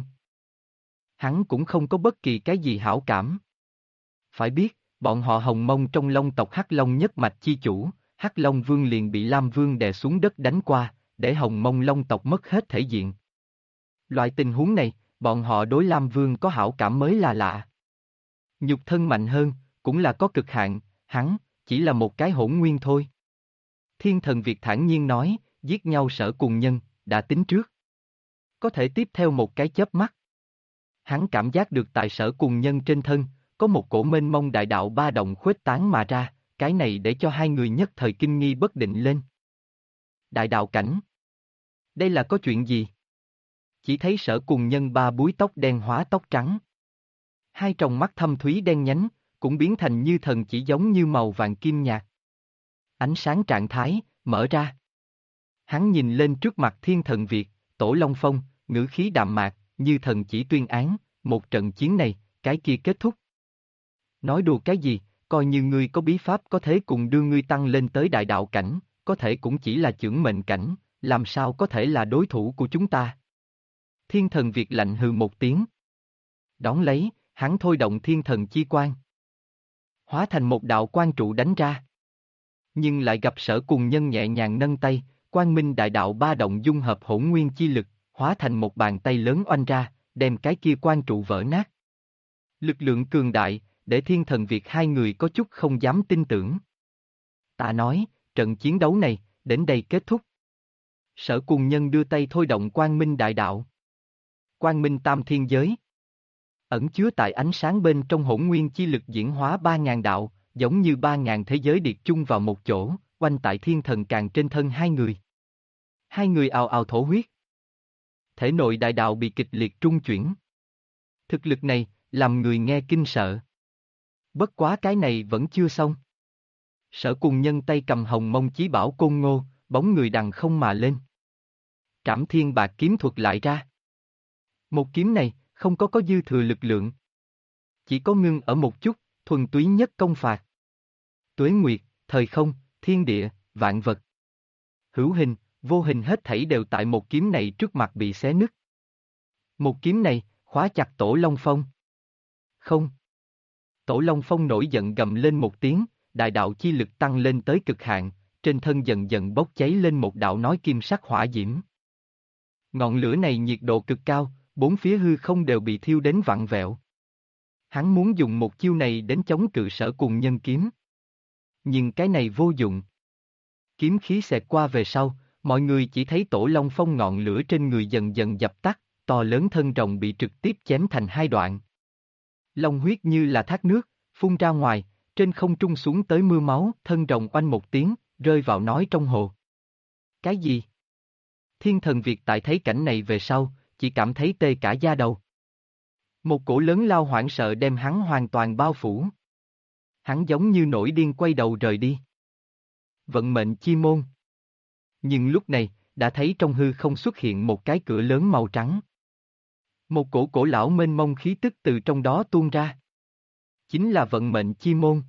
hắn cũng không có bất kỳ cái gì hảo cảm. Phải biết, bọn họ Hồng Mông trong Long tộc Hắc Long nhất mạch chi chủ, Hắc Long Vương liền bị Lam Vương đè xuống đất đánh qua, để Hồng Mông Long tộc mất hết thể diện. Loại tình huống này, bọn họ đối Lam Vương có hảo cảm mới là lạ. Nhục thân mạnh hơn, cũng là có cực hạn, hắn, chỉ là một cái hỗn nguyên thôi. Thiên Thần Việt thản nhiên nói, giết nhau Sở Cùng Nhân, đã tính trước. Có thể tiếp theo một cái chớp mắt. Hắn cảm giác được tại Sở Cùng Nhân trên thân, có một cổ mênh mông đại đạo ba động khuếch tán mà ra, cái này để cho hai người nhất thời kinh nghi bất định lên. Đại đạo cảnh. Đây là có chuyện gì? Chỉ thấy Sở Cùng Nhân ba búi tóc đen hóa tóc trắng. Hai tròng mắt thâm thúy đen nhánh, cũng biến thành như thần chỉ giống như màu vàng kim nhạt. Ánh sáng trạng thái, mở ra. Hắn nhìn lên trước mặt Thiên Thần Việt, Tổ Long Phong, ngữ khí đạm mạc, như thần chỉ tuyên án, một trận chiến này, cái kia kết thúc. Nói đùa cái gì, coi như ngươi có bí pháp có thể cùng đưa ngươi tăng lên tới đại đạo cảnh, có thể cũng chỉ là chưởng mệnh cảnh, làm sao có thể là đối thủ của chúng ta. Thiên Thần Việt lạnh hừ một tiếng. Đón lấy, hắn thôi động Thiên Thần Chi Quang. Hóa thành một đạo quang trụ đánh ra. Nhưng lại gặp Sở Cùng Nhân nhẹ nhàng nâng tay, quang minh đại đạo ba động dung hợp hỗn nguyên chi lực, hóa thành một bàn tay lớn oanh ra, đem cái kia quang trụ vỡ nát. Lực lượng cường đại, để Thiên Thần Việt hai người có chút không dám tin tưởng. Ta nói, trận chiến đấu này, đến đây kết thúc. Sở Cùng Nhân đưa tay thôi động quang minh đại đạo. Quang minh tam thiên giới. Ẩn chứa tại ánh sáng bên trong hỗn nguyên chi lực diễn hóa 3.000 đạo, giống như 3.000 thế giới điệt chung vào một chỗ, quanh tại Thiên Thần Càng trên thân hai người. Hai người ào ào thổ huyết. Thể nội đại đạo bị kịch liệt trung chuyển. Thực lực này, làm người nghe kinh sợ. Bất quá cái này vẫn chưa xong. Sở Cùng Nhân tay cầm hồng mông chí bảo côn ngô, bóng người đằng không mà lên. Trảm thiên bạc kiếm thuật lại ra. Một kiếm này, không có dư thừa lực lượng. Chỉ có ngưng ở một chút, thuần túy nhất công phạt. Tuế nguyệt, thời không, thiên địa, vạn vật. Hữu hình, vô hình hết thảy đều tại một kiếm này trước mặt bị xé nứt. Một kiếm này, khóa chặt Tổ Long Phong. Không. Tổ Long Phong nổi giận gầm lên một tiếng, đại đạo chi lực tăng lên tới cực hạn, trên thân dần dần bốc cháy lên một đạo nói kim sắc hỏa diễm. Ngọn lửa này nhiệt độ cực cao, bốn phía hư không đều bị thiêu đến vặn vẹo. Hắn muốn dùng một chiêu này đến chống cự Sở Cùng Nhân kiếm. Nhưng cái này vô dụng. Kiếm khí xẹt qua về sau, mọi người chỉ thấy Tổ Long Phong ngọn lửa trên người dần dần dập tắt, to lớn thân rồng bị trực tiếp chém thành hai đoạn. Long huyết như là thác nước, phun ra ngoài, trên không trung xuống tới mưa máu, thân rồng oanh một tiếng, rơi vào nói trong hồ. Cái gì? Thiên Thần Việt tại thấy cảnh này về sau, chỉ cảm thấy tê cả da đầu. Một cổ lớn lao hoảng sợ đem hắn hoàn toàn bao phủ. Hắn giống như nổi điên quay đầu rời đi. Vận mệnh chi môn. Nhưng lúc này, đã thấy trong hư không xuất hiện một cái cửa lớn màu trắng. Một cổ cổ lão mênh mông khí tức từ trong đó tuôn ra. Chính là vận mệnh chi môn.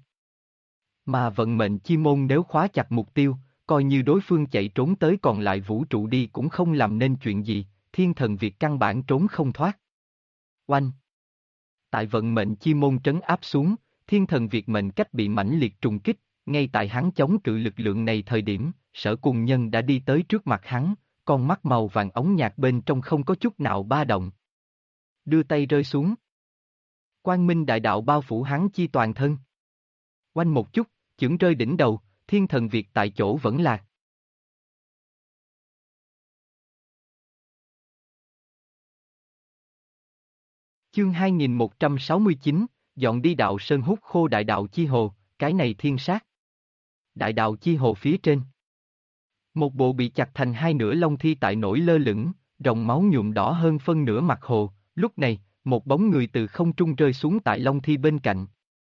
Mà vận mệnh chi môn nếu khóa chặt mục tiêu, coi như đối phương chạy trốn tới còn lại vũ trụ đi cũng không làm nên chuyện gì, Thiên Thần Việt căn bản trốn không thoát. Oanh! Tại vận mệnh chi môn trấn áp xuống, Thiên Thần Việt mệnh cách bị mãnh liệt trùng kích, ngay tại hắn chống cự lực lượng này thời điểm, Sở Cùng Nhân đã đi tới trước mặt hắn, con mắt màu vàng ống nhạt bên trong không có chút nào ba động. Đưa tay rơi xuống. Quang minh đại đạo bao phủ hắn chi toàn thân. Oanh một chút, chưởng rơi đỉnh đầu, Thiên Thần Việt tại chỗ vẫn lạc. Chương 2169, dọn đi đạo sơn hút khô đại đạo chi hồ, cái này thiên sát. Đại đạo chi hồ phía trên. Một bộ bị chặt thành hai nửa long thi tại nổi lơ lửng, dòng máu nhuộm đỏ hơn phân nửa mặt hồ, lúc này, một bóng người từ không trung rơi xuống tại long thi bên cạnh.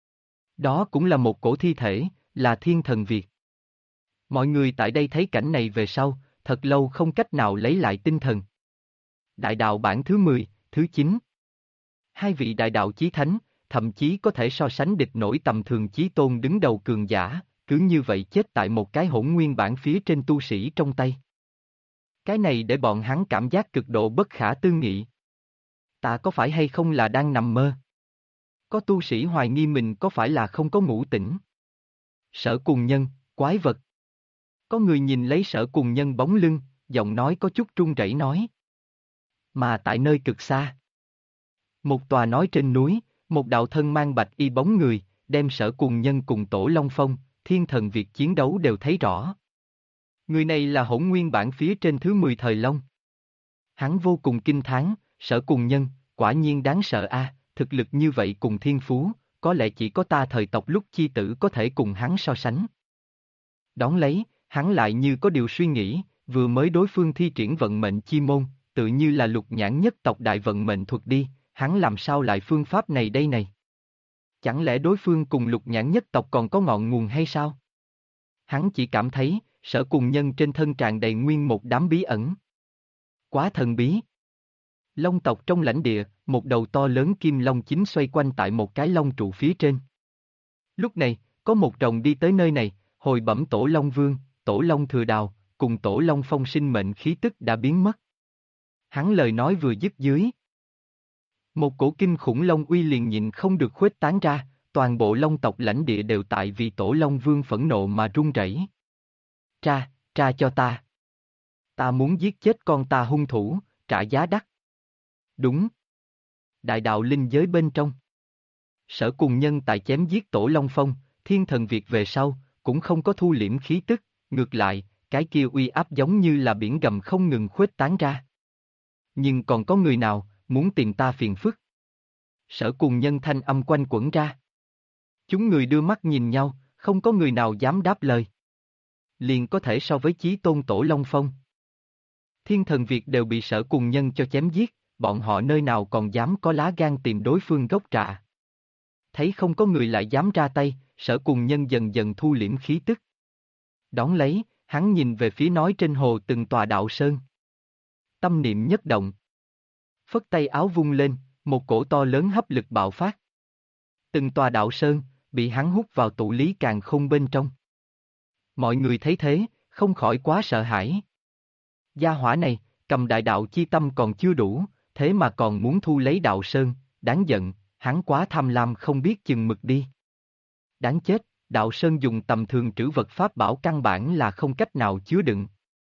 Đó cũng là một cổ thi thể, là Thiên Thần Việt. Mọi người tại đây thấy cảnh này về sau, thật lâu không cách nào lấy lại tinh thần. Đại đạo bản thứ 10, thứ 9. Hai vị đại đạo chí thánh, thậm chí có thể so sánh địch nổi tầm thường chí tôn đứng đầu cường giả, cứ như vậy chết tại một cái hỗn nguyên bản phía trên tu sĩ trong tay. Cái này để bọn hắn cảm giác cực độ bất khả tư nghị. Ta có phải hay không là đang nằm mơ? Có tu sĩ hoài nghi mình có phải là không có ngủ tỉnh. Sở Cùng Nhân, quái vật. Có người nhìn lấy Sở Cùng Nhân bóng lưng, giọng nói có chút run rẩy nói. Mà tại nơi cực xa. Một tòa nói trên núi, một đạo thân mang bạch y bóng người, đem Sở Cùng Nhân cùng Tổ Long Phong, Thiên Thần Việt chiến đấu đều thấy rõ. Người này là hỗn nguyên bản phía trên thứ 10 thời Long. Hắn vô cùng kinh thán, Sở Cùng Nhân, quả nhiên đáng sợ a, thực lực như vậy cùng thiên phú, có lẽ chỉ có ta thời tộc lúc chi tử có thể cùng hắn so sánh. Đón lấy, hắn lại như có điều suy nghĩ, vừa mới đối phương thi triển vận mệnh chi môn, tự như là lục nhãn nhất tộc đại vận mệnh thuật đi, hắn làm sao lại phương pháp này đây này? Chẳng lẽ đối phương cùng lục nhãn nhất tộc còn có ngọn nguồn hay sao? Hắn chỉ cảm thấy, Sở Cùng Nhân trên thân tràn đầy nguyên một đám bí ẩn. Quá thần bí. Long tộc trong lãnh địa, một đầu to lớn kim long chính xoay quanh tại một cái long trụ phía trên. Lúc này, có một rồng đi tới nơi này, hồi bẩm Tổ Long Vương, Tổ Long Thừa Đào, cùng Tổ Long Phong sinh mệnh khí tức đã biến mất. Hắn lời nói vừa dứt dưới. Một cổ kinh khủng long uy liền nhịn không được khuếch tán ra, toàn bộ long tộc lãnh địa đều tại vì Tổ Long Vương phẫn nộ mà run rẩy. Tra cho ta. Ta muốn giết chết con ta hung thủ, trả giá đắt. Đúng. Đại đạo linh giới bên trong. Sở Cùng Nhân tại chém giết Tổ Long Phong, Thiên Thần Việt về sau, cũng không có thu liễm khí tức, ngược lại, cái kia uy áp giống như là biển gầm không ngừng khuếch tán ra. Nhưng còn có người nào, muốn tìm ta phiền phức? Sở Cùng Nhân thanh âm quanh quẩn ra. Chúng người đưa mắt nhìn nhau, không có người nào dám đáp lời. Liền có thể so với chí tôn Tổ Long Phong. Thiên Thần Việt đều bị Sở Cùng Nhân cho chém giết, bọn họ nơi nào còn dám có lá gan tìm đối phương gốc rạ. Thấy không có người lại dám ra tay, Sở Cùng Nhân dần dần thu liễm khí tức. Đón lấy, hắn nhìn về phía nói trên hồ từng tòa đạo sơn. Tâm niệm nhất động. Phất tay áo vung lên, một cổ to lớn hấp lực bạo phát. Từng tòa đạo sơn, bị hắn hút vào tụ lý càn khôn bên trong. Mọi người thấy thế, không khỏi quá sợ hãi. Gia hỏa này, cầm đại đạo chi tâm còn chưa đủ, thế mà còn muốn thu lấy đạo sơn, đáng giận, hắn quá tham lam không biết chừng mực đi. Đáng chết, đạo sơn dùng tầm thường trữ vật pháp bảo căn bản là không cách nào chứa đựng.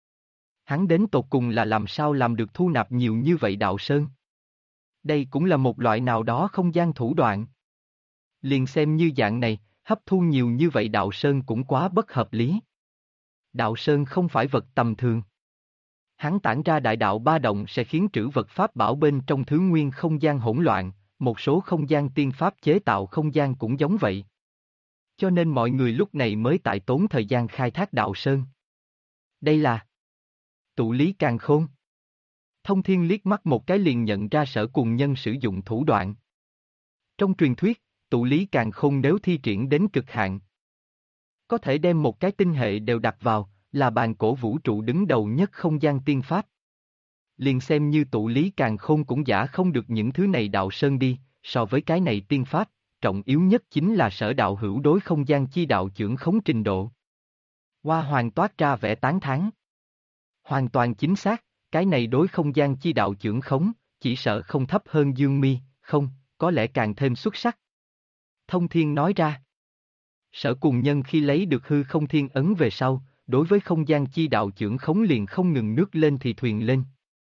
Hắn đến tột cùng là làm sao làm được thu nạp nhiều như vậy đạo sơn? Đây cũng là một loại nào đó không gian thủ đoạn. Liền xem như dạng này, hấp thu nhiều như vậy đạo sơn cũng quá bất hợp lý. Đạo sơn không phải vật tầm thường. Hắn tản ra đại đạo ba động sẽ khiến trữ vật pháp bảo bên trong thứ nguyên không gian hỗn loạn, một số không gian tiên pháp chế tạo không gian cũng giống vậy. Cho nên mọi người lúc này mới tại tốn thời gian khai thác đạo sơn. Đây là tụ lý càn khôn. Thông Thiên liếc mắt một cái liền nhận ra Sở Cùng Nhân sử dụng thủ đoạn. Trong truyền thuyết, tụ lý càn khôn nếu thi triển đến cực hạn, có thể đem một cái tinh hệ đều đặt vào, là bàn cổ vũ trụ đứng đầu nhất không gian tiên pháp. Liền xem như tụ lý càn khôn cũng giả không được những thứ này đạo sơn đi, so với cái này tiên pháp, trọng yếu nhất chính là Sở đạo hữu đối không gian chi đạo chưởng khống trình độ. Hoa Hoàng toát ra vẻ tán thán. Hoàn toàn chính xác, cái này đối không gian chi đạo chưởng khống, chỉ sợ không thấp hơn Dương Mi, không, có lẽ càng thêm xuất sắc. Thông Thiên nói ra. Sở Cùng Nhân khi lấy được hư không thiên ấn về sau, đối với không gian chi đạo chưởng khống liền không ngừng nước lên thì thuyền lên.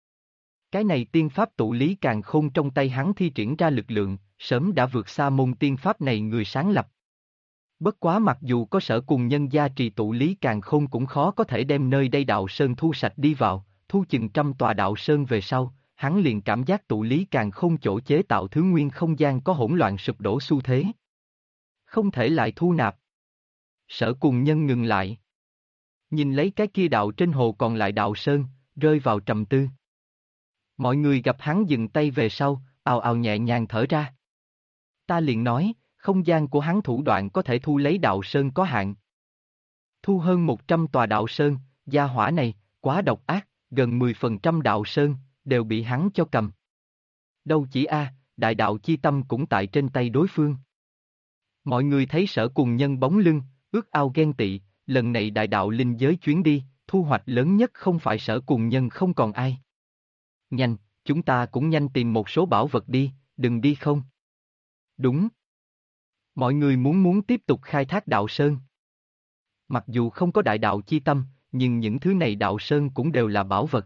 Cái này tiên pháp tụ lý càn khôn trong tay hắn thi triển ra lực lượng, sớm đã vượt xa môn tiên pháp này người sáng lập. Bất quá mặc dù có Sở Cùng Nhân gia trì tụ lý càn khôn cũng khó có thể đem nơi đây đạo sơn thu sạch đi vào, thu chừng trăm tòa đạo sơn về sau, hắn liền cảm giác tụ lý càn khôn chỗ chế tạo thứ nguyên không gian có hỗn loạn sụp đổ xu thế. Không thể lại thu nạp. Sở Cùng Nhân ngừng lại. Nhìn lấy cái kia đạo trên hồ còn lại đạo sơn, rơi vào trầm tư. Mọi người gặp hắn dừng tay về sau, ào ào nhẹ nhàng thở ra. Ta liền nói, không gian của hắn thủ đoạn có thể thu lấy đạo sơn có hạn. Thu hơn 100 tòa đạo sơn, gia hỏa này, quá độc ác, gần 10% đạo sơn, đều bị hắn cho cầm. Đâu chỉ đại đạo chi tâm cũng tại trên tay đối phương. Mọi người thấy Sở Cùng Nhân bóng lưng, ước ao ghen tị, lần này đại đạo linh giới chuyến đi, thu hoạch lớn nhất không phải Sở Cùng Nhân không còn ai. Nhanh, chúng ta cũng nhanh tìm một số bảo vật đi, đừng đi không. Đúng. Mọi người muốn tiếp tục khai thác đạo sơn. Mặc dù không có đại đạo chi tâm, nhưng những thứ này đạo sơn cũng đều là bảo vật.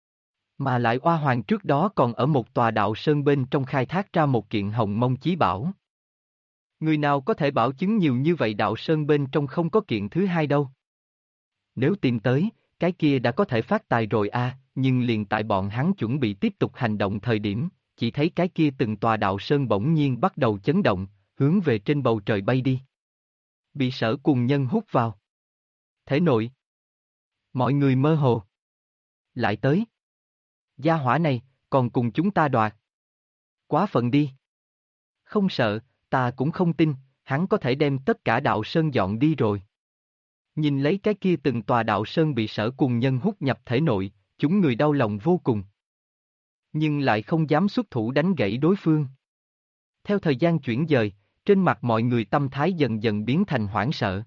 Mà lại Oa Hoàng trước đó còn ở một tòa đạo sơn bên trong khai thác ra một kiện hồng mông chí bảo. Người nào có thể bảo chứng nhiều như vậy đạo sơn bên trong không có kiện thứ hai đâu. Nếu tìm tới, cái kia đã có thể phát tài rồi nhưng liền tại bọn hắn chuẩn bị tiếp tục hành động thời điểm, chỉ thấy cái kia từng tòa đạo sơn bỗng nhiên bắt đầu chấn động, hướng về trên bầu trời bay đi. Bị Sở Cùng Nhân hút vào. Thể nội. Mọi người mơ hồ. Lại tới. Gia hỏa này, còn cùng chúng ta đoạt. Quá phận đi. Không sợ, ta cũng không tin, hắn có thể đem tất cả đạo sơn dọn đi rồi. Nhìn lấy cái kia từng tòa đạo sơn bị Sở Cùng Nhân hút nhập thể nội, chúng người đau lòng vô cùng. Nhưng lại không dám xuất thủ đánh gãy đối phương. Theo thời gian chuyển dời, trên mặt mọi người tâm thái dần dần biến thành hoảng sợ.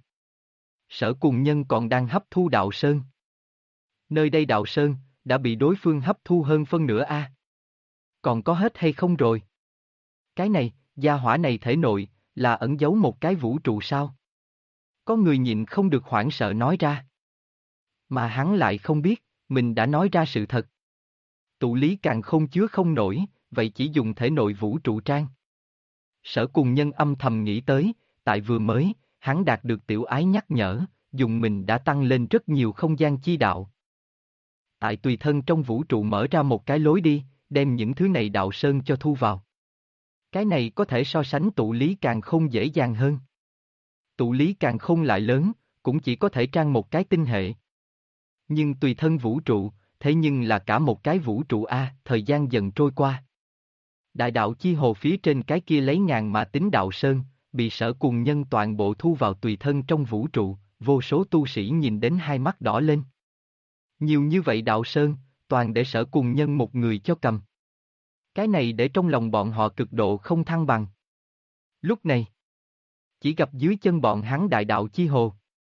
Sở Cùng Nhân còn đang hấp thu đạo sơn. Nơi đây đạo sơn, đã bị đối phương hấp thu hơn phân nửa Còn có hết hay không rồi? Cái này, gia hỏa này thể nội, là ẩn giấu một cái vũ trụ sao? Có người nhịn không được hoảng sợ nói ra. Mà hắn lại không biết, mình đã nói ra sự thật. Tụ lý càng không chứa không nổi, vậy chỉ dùng thể nội vũ trụ trang. Sở Cùng Nhân âm thầm nghĩ tới, tại vừa mới, hắn đạt được tiểu ái nhắc nhở, dùng mình đã tăng lên rất nhiều không gian chi đạo. Tại tùy thân trong vũ trụ mở ra một cái lối đi, đem những thứ này đạo sơn cho thu vào. Cái này có thể so sánh tụ lý càng không dễ dàng hơn. Tụ lý càng không lại lớn, cũng chỉ có thể trang một cái tinh hệ. Nhưng tùy thân vũ trụ, thế nhưng là cả một cái vũ trụ thời gian dần trôi qua. Đại đạo chi hồ phía trên cái kia lấy ngàn mà tính đạo sơn, bị Sở Cùng Nhân toàn bộ thu vào tùy thân trong vũ trụ, vô số tu sĩ nhìn đến hai mắt đỏ lên. Nhiều như vậy đạo sơn, toàn để Sở Cùng Nhân một người cho cầm. Cái này để trong lòng bọn họ cực độ không thăng bằng. Lúc này, chỉ gặp dưới chân bọn hắn đại đạo chi hồ.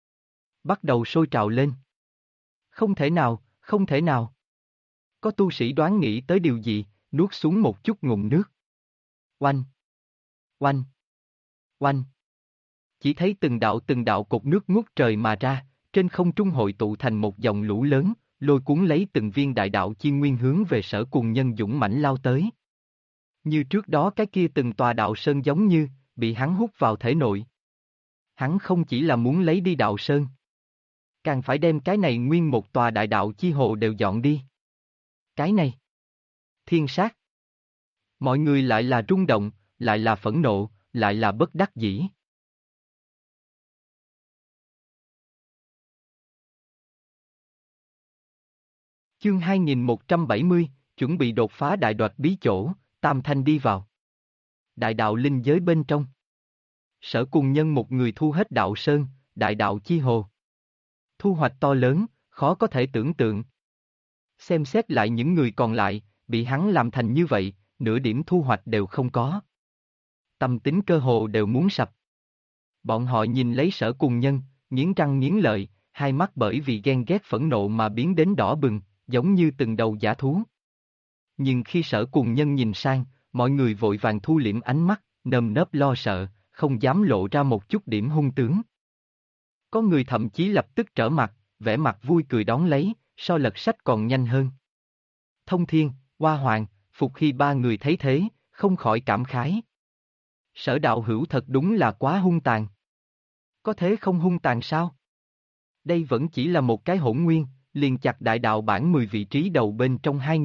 Bắt đầu sôi trào lên. Không thể nào, không thể nào. Có tu sĩ đoán nghĩ tới điều gì, nuốt xuống một chút ngụm nước. Oanh! Oanh! Oanh! Chỉ thấy từng đạo cột nước ngút trời mà ra, trên không trung hội tụ thành một dòng lũ lớn, lôi cuốn lấy từng viên đại đạo chi nguyên hướng về Sở Cùng Nhân dũng mãnh lao tới. Như trước đó cái kia từng tòa đạo sơn giống như, bị hắn hút vào thể nội. Hắn không chỉ là muốn lấy đi đạo sơn, càng phải đem cái này nguyên một tòa đại đạo chi hồ đều dọn đi. Cái này, thiên sát. Mọi người lại là rung động, lại là phẫn nộ, lại là bất đắc dĩ. Chương 2170, chuẩn bị đột phá đại đoạt bí chỗ, Tam Thanh đi vào. Đại đạo linh giới bên trong. Sở Cùng Nhân một người thu hết đạo sơn, đại đạo chi hồ. Thu hoạch to lớn, khó có thể tưởng tượng. Xem xét lại những người còn lại, bị hắn làm thành như vậy, nửa điểm thu hoạch đều không có. Tâm tính cơ hồ đều muốn sập. Bọn họ nhìn lấy Sở Cùng Nhân, nghiến răng nghiến lợi, hai mắt bởi vì ghen ghét phẫn nộ mà biến đến đỏ bừng, giống như từng đầu dã thú. Nhưng khi Sở Cùng Nhân nhìn sang, mọi người vội vàng thu liễm ánh mắt, nơm nớp lo sợ, không dám lộ ra một chút điểm hung tướng. Có người thậm chí lập tức trở mặt, vẻ mặt vui cười đón lấy, so lật sách còn nhanh hơn. Thông Thiên, Hoa Hoàng, Phục Hy ba người thấy thế, không khỏi cảm khái. Sở đạo hữu thật đúng là quá hung tàn. Có thế không hung tàn sao? Đây vẫn chỉ là một cái hỗn nguyên, liền chặt đại đạo bản 10 vị trí đầu bên trong hai người,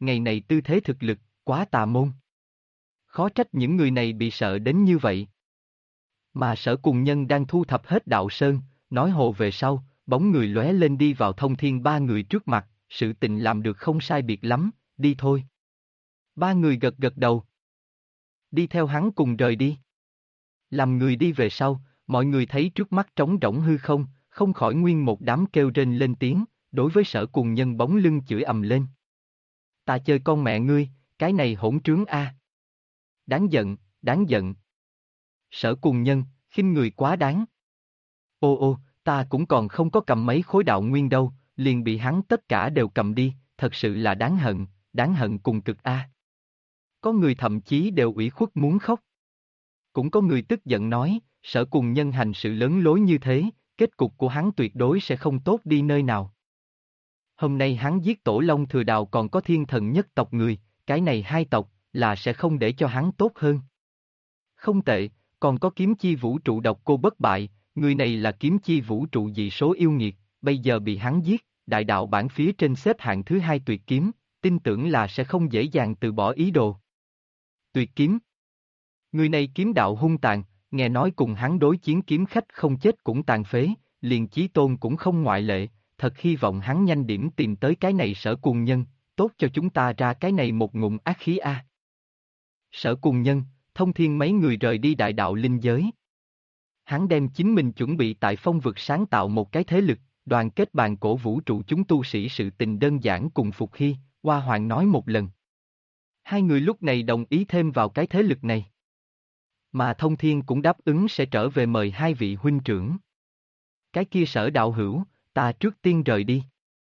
ngày này tư thế thực lực, quá tà môn. Khó trách những người này bị sợ đến như vậy. Mà Sở Cùng Nhân đang thu thập hết đạo sơn, nói hồ về sau, bóng người lóe lên đi vào Thông Thiên ba người trước mặt, sự tình làm được không sai biệt lắm, đi thôi. Ba người gật gật đầu. Đi theo hắn cùng rời đi. Làm người đi về sau, mọi người thấy trước mắt trống rỗng hư không, không khỏi nguyên một đám kêu rên lên tiếng, đối với Sở Cùng Nhân bóng lưng chửi ầm lên. Ta chơi con mẹ ngươi, cái này hỗn trướng a. Đáng giận, đáng giận. Sở Cùng Nhân, khinh người quá đáng. Ô, ta cũng còn không có cầm mấy khối đạo nguyên đâu, liền bị hắn tất cả đều cầm đi, thật sự là đáng hận cùng cực a. Có người thậm chí đều ủy khuất muốn khóc. Cũng có người tức giận nói, Sở Cùng Nhân hành sự lớn lối như thế, kết cục của hắn tuyệt đối sẽ không tốt đi nơi nào. Hôm nay hắn giết Tổ Long Thừa Đào còn có thiên thần nhất tộc người, cái này hai tộc, là sẽ không để cho hắn tốt hơn. Không tệ, còn có kiếm chi vũ trụ độc cô bất bại, người này là kiếm chi vũ trụ dị số yêu nghiệt, bây giờ bị hắn giết, đại đạo bảng phía trên xếp hạng thứ hai tuyệt kiếm, tin tưởng là sẽ không dễ dàng từ bỏ ý đồ. Tuyệt kiếm. Người này kiếm đạo hung tàn, nghe nói cùng hắn đối chiến kiếm khách không chết cũng tàn phế, liền Chí Tôn cũng không ngoại lệ, thật hy vọng hắn nhanh điểm tìm tới cái này Sở Cùng Nhân, tốt cho chúng ta ra cái này một ngụm ác khí a. Sở Cùng Nhân, Thông Thiên mấy người rời đi đại đạo linh giới. Hắn đem chính mình chuẩn bị tại phong vực sáng tạo một cái thế lực, đoàn kết bàn cổ vũ trụ chúng tu sĩ sự tình đơn giản cùng Phục Hy, Hoa Hoàng nói một lần. Hai người lúc này đồng ý thêm vào cái thế lực này. Mà Thông Thiên cũng đáp ứng sẽ trở về mời hai vị huynh trưởng. Cái kia Sở đạo hữu, ta trước tiên rời đi.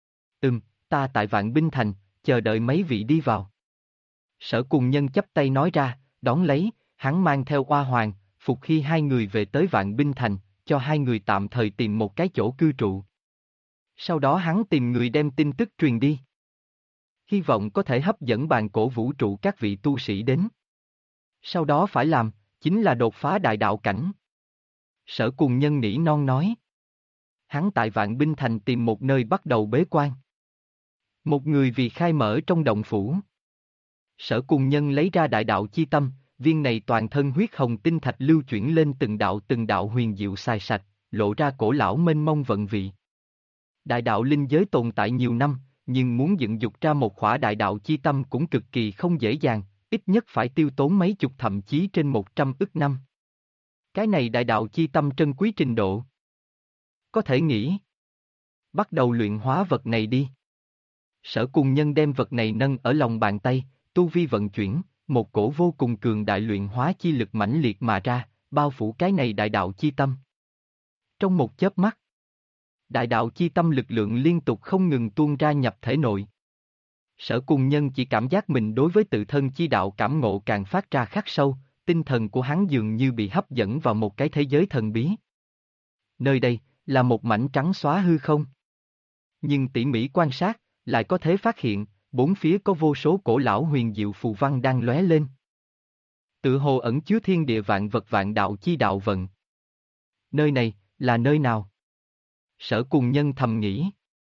Ta tại Vạn Binh Thành, chờ đợi mấy vị đi vào. Sở Cùng Nhân chắp tay nói ra, đón lấy, hắn mang theo Hoa Hoàng, Phục Hy hai người về tới Vạn Binh Thành, cho hai người tạm thời tìm một cái chỗ cư trụ. Sau đó hắn tìm người đem tin tức truyền đi. Hy vọng có thể hấp dẫn bàn cổ vũ trụ các vị tu sĩ đến. Sau đó phải làm, chính là đột phá đại đạo cảnh. Sở Cùng Nhân nỉ non nói. Hắn tại Vạn Binh Thành tìm một nơi bắt đầu bế quan. Một người vì khai mở trong động phủ. Sở Cùng Nhân lấy ra đại đạo chi tâm, viên này toàn thân huyết hồng tinh thạch lưu chuyển lên từng đạo huyền diệu xài sạch, lộ ra cổ lão mênh mông vận vị. Đại đạo linh giới tồn tại nhiều năm, nhưng muốn dựng dục ra một khỏa đại đạo chi tâm cũng cực kỳ không dễ dàng, ít nhất phải tiêu tốn mấy chục thậm chí trên 100 ức năm. Cái này đại đạo chi tâm trân quý trình độ. Có thể nghĩ. Bắt đầu luyện hóa vật này đi. Sở Cùng Nhân đem vật này nâng ở lòng bàn tay, tu vi vận chuyển, một cổ vô cùng cường đại luyện hóa chi lực mãnh liệt mà ra, bao phủ cái này đại đạo chi tâm. Trong một chớp mắt, đại đạo chi tâm lực lượng liên tục không ngừng tuôn ra nhập thể nội. Sở Cùng Nhân chỉ cảm giác mình đối với tự thân chi đạo cảm ngộ càng phát ra khắc sâu, tinh thần của hắn dường như bị hấp dẫn vào một cái thế giới thần bí. Nơi đây, là một mảnh trắng xóa hư không. Nhưng tỉ mỉ quan sát, lại có thể phát hiện, bốn phía có vô số cổ lão huyền diệu phù văn đang lóe lên. Tự hồ ẩn chứa thiên địa vạn vật vạn đạo chi đạo vận. Nơi này, là nơi nào? Sở Cùng Nhân thầm nghĩ.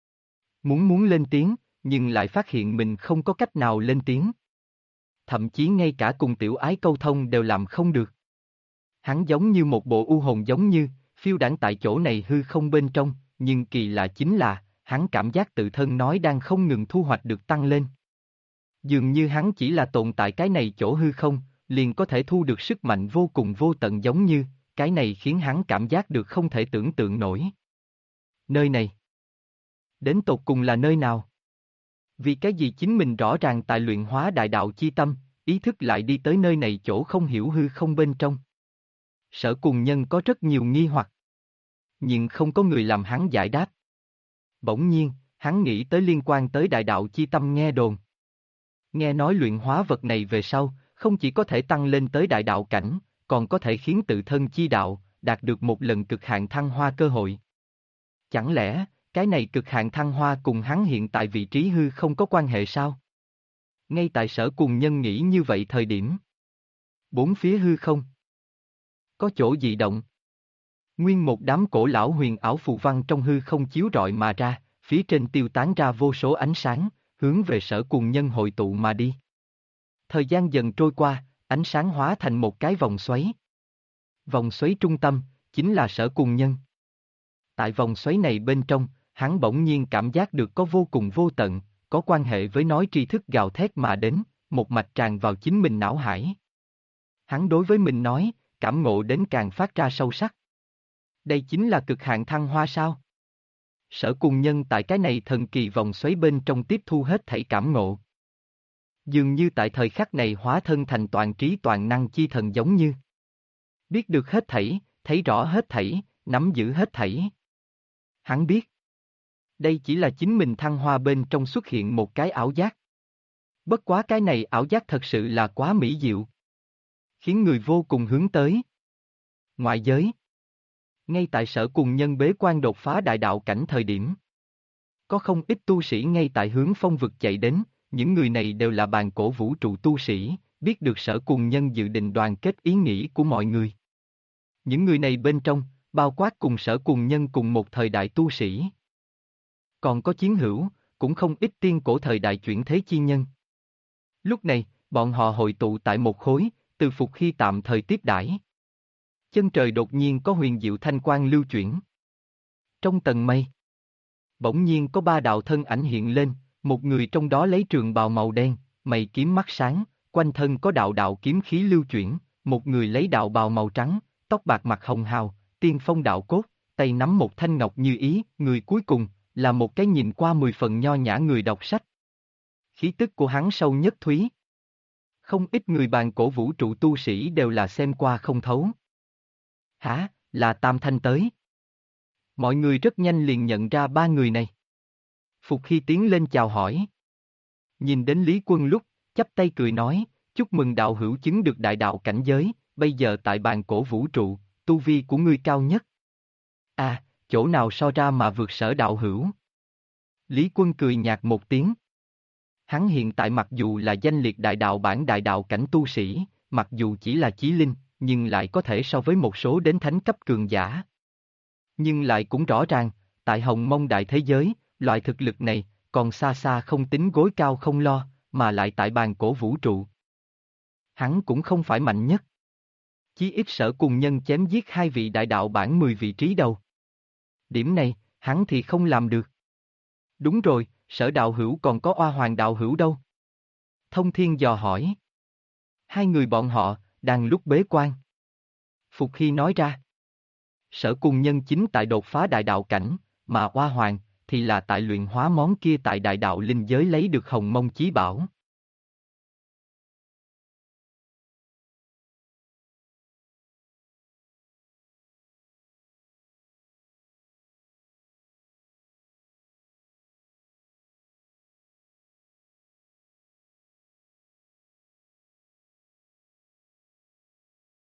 Muốn lên tiếng, nhưng lại phát hiện mình không có cách nào lên tiếng. Thậm chí ngay cả cùng tiểu ái câu thông đều làm không được. Hắn giống như một bộ u hồn giống như, phiêu đãng tại chỗ này hư không bên trong, nhưng kỳ lạ chính là, hắn cảm giác tự thân nói đang không ngừng thu hoạch được tăng lên. Dường như hắn chỉ là tồn tại cái này chỗ hư không, liền có thể thu được sức mạnh vô cùng vô tận giống như, cái này khiến hắn cảm giác được không thể tưởng tượng nổi. Nơi này, đến tột cùng là nơi nào? Vì cái gì chính mình rõ ràng tại luyện hóa đại đạo chi tâm, ý thức lại đi tới nơi này chỗ không hiểu hư không bên trong. Sở Cùng Nhân có rất nhiều nghi hoặc. Nhưng không có người làm hắn giải đáp. Bỗng nhiên, hắn nghĩ tới liên quan tới đại đạo chi tâm nghe đồn. Nghe nói luyện hóa vật này về sau, không chỉ có thể tăng lên tới đại đạo cảnh, còn có thể khiến tự thân chi đạo, đạt được một lần cực hạn thăng hoa cơ hội. Chẳng lẽ, cái này cực hạn thăng hoa cùng hắn hiện tại vị trí hư không có quan hệ sao? Ngay tại Sở Cùng Nhân nghĩ như vậy thời điểm. Bốn phía hư không. Có chỗ dị động. Nguyên một đám cổ lão huyền ảo phù văn trong hư không chiếu rọi mà ra, phía trên tiêu tán ra vô số ánh sáng, hướng về Sở Cùng Nhân hội tụ mà đi. Thời gian dần trôi qua, ánh sáng hóa thành một cái vòng xoáy. Vòng xoáy trung tâm, chính là Sở Cùng Nhân. Tại vòng xoáy này bên trong, hắn bỗng nhiên cảm giác được có vô cùng vô tận, có quan hệ với nói tri thức gào thét mà đến, một mạch tràn vào chính mình não hải. Hắn đối với mình nói, cảm ngộ đến càng phát ra sâu sắc. Đây chính là cực hạn thăng hoa sao? Sở Cùng Nhân tại cái này thần kỳ vòng xoáy bên trong tiếp thu hết thảy cảm ngộ. Dường như tại thời khắc này hóa thân thành toàn trí toàn năng chi thần giống như. Biết được hết thảy, thấy rõ hết thảy, nắm giữ hết thảy. Hắn biết. Đây chỉ là chính mình thăng hoa bên trong xuất hiện một cái ảo giác. Bất quá cái này ảo giác thật sự là quá mỹ diệu. Khiến người vô cùng hướng tới. Ngoại giới. Ngay tại Sở Cùng Nhân bế quan đột phá đại đạo cảnh thời điểm. Có không ít tu sĩ ngay tại hướng phong vực chạy đến, những người này đều là bàn cổ vũ trụ tu sĩ, biết được Sở Cùng Nhân dự định đoàn kết ý nghĩ của mọi người. Những người này bên trong, bao quát cùng Sở Cùng Nhân cùng một thời đại tu sĩ. Còn có chiến hữu, cũng không ít tiên cổ thời đại chuyển thế chi nhân. Lúc này, bọn họ hội tụ tại một khối, từ phục khi tạm thời tiếp đãi. Chân trời đột nhiên có huyền diệu thanh quang lưu chuyển. Trong tầng mây, bỗng nhiên có ba đạo thân ảnh hiện lên, một người trong đó lấy trường bào màu đen, mày kiếm mắt sáng, quanh thân có đạo đạo kiếm khí lưu chuyển, một người lấy đạo bào màu trắng, tóc bạc mặt hồng hào, tiên phong đạo cốt, tay nắm một thanh ngọc như ý, người cuối cùng, là một cái nhìn qua 10 phần nho nhã người đọc sách. Khí tức của hắn sâu nhất thúy. Không ít người bàn cổ vũ trụ tu sĩ đều là xem qua không thấu. Hả, là Tam Thanh tới. Mọi người rất nhanh liền nhận ra ba người này. Phục Hy tiến lên chào hỏi. Nhìn đến Lý Quân lúc, chắp tay cười nói, chúc mừng đạo hữu chứng được đại đạo cảnh giới, bây giờ tại bàn cổ vũ trụ, tu vi của ngươi cao nhất. À, chỗ nào so ra mà vượt Sở đạo hữu? Lý Quân cười nhạt một tiếng. Hắn hiện tại mặc dù là danh liệt đại đạo bản đại đạo cảnh tu sĩ, mặc dù chỉ là chí linh, nhưng lại có thể so với một số đến thánh cấp cường giả. Nhưng lại cũng rõ ràng, tại Hồng Mông đại thế giới, loại thực lực này, còn xa xa không tính gối cao không lo, mà lại tại bàn cổ vũ trụ. Hắn cũng không phải mạnh nhất. Chí ít Sở Cùng Nhân chém giết hai vị đại đạo bản 10 vị trí đầu. Điểm này, hắn thì không làm được. Đúng rồi, Sở đạo hữu còn có Oa Hoàng đạo hữu đâu? Thông Thiên dò hỏi. Hai người bọn họ, đang lúc bế quan. Phục Hy nói ra. Sở Cùng Nhân chính tại đột phá đại đạo cảnh, mà Oa Hoàng, thì là tại luyện hóa món kia tại đại đạo linh giới lấy được Hồng Mông chí bảo.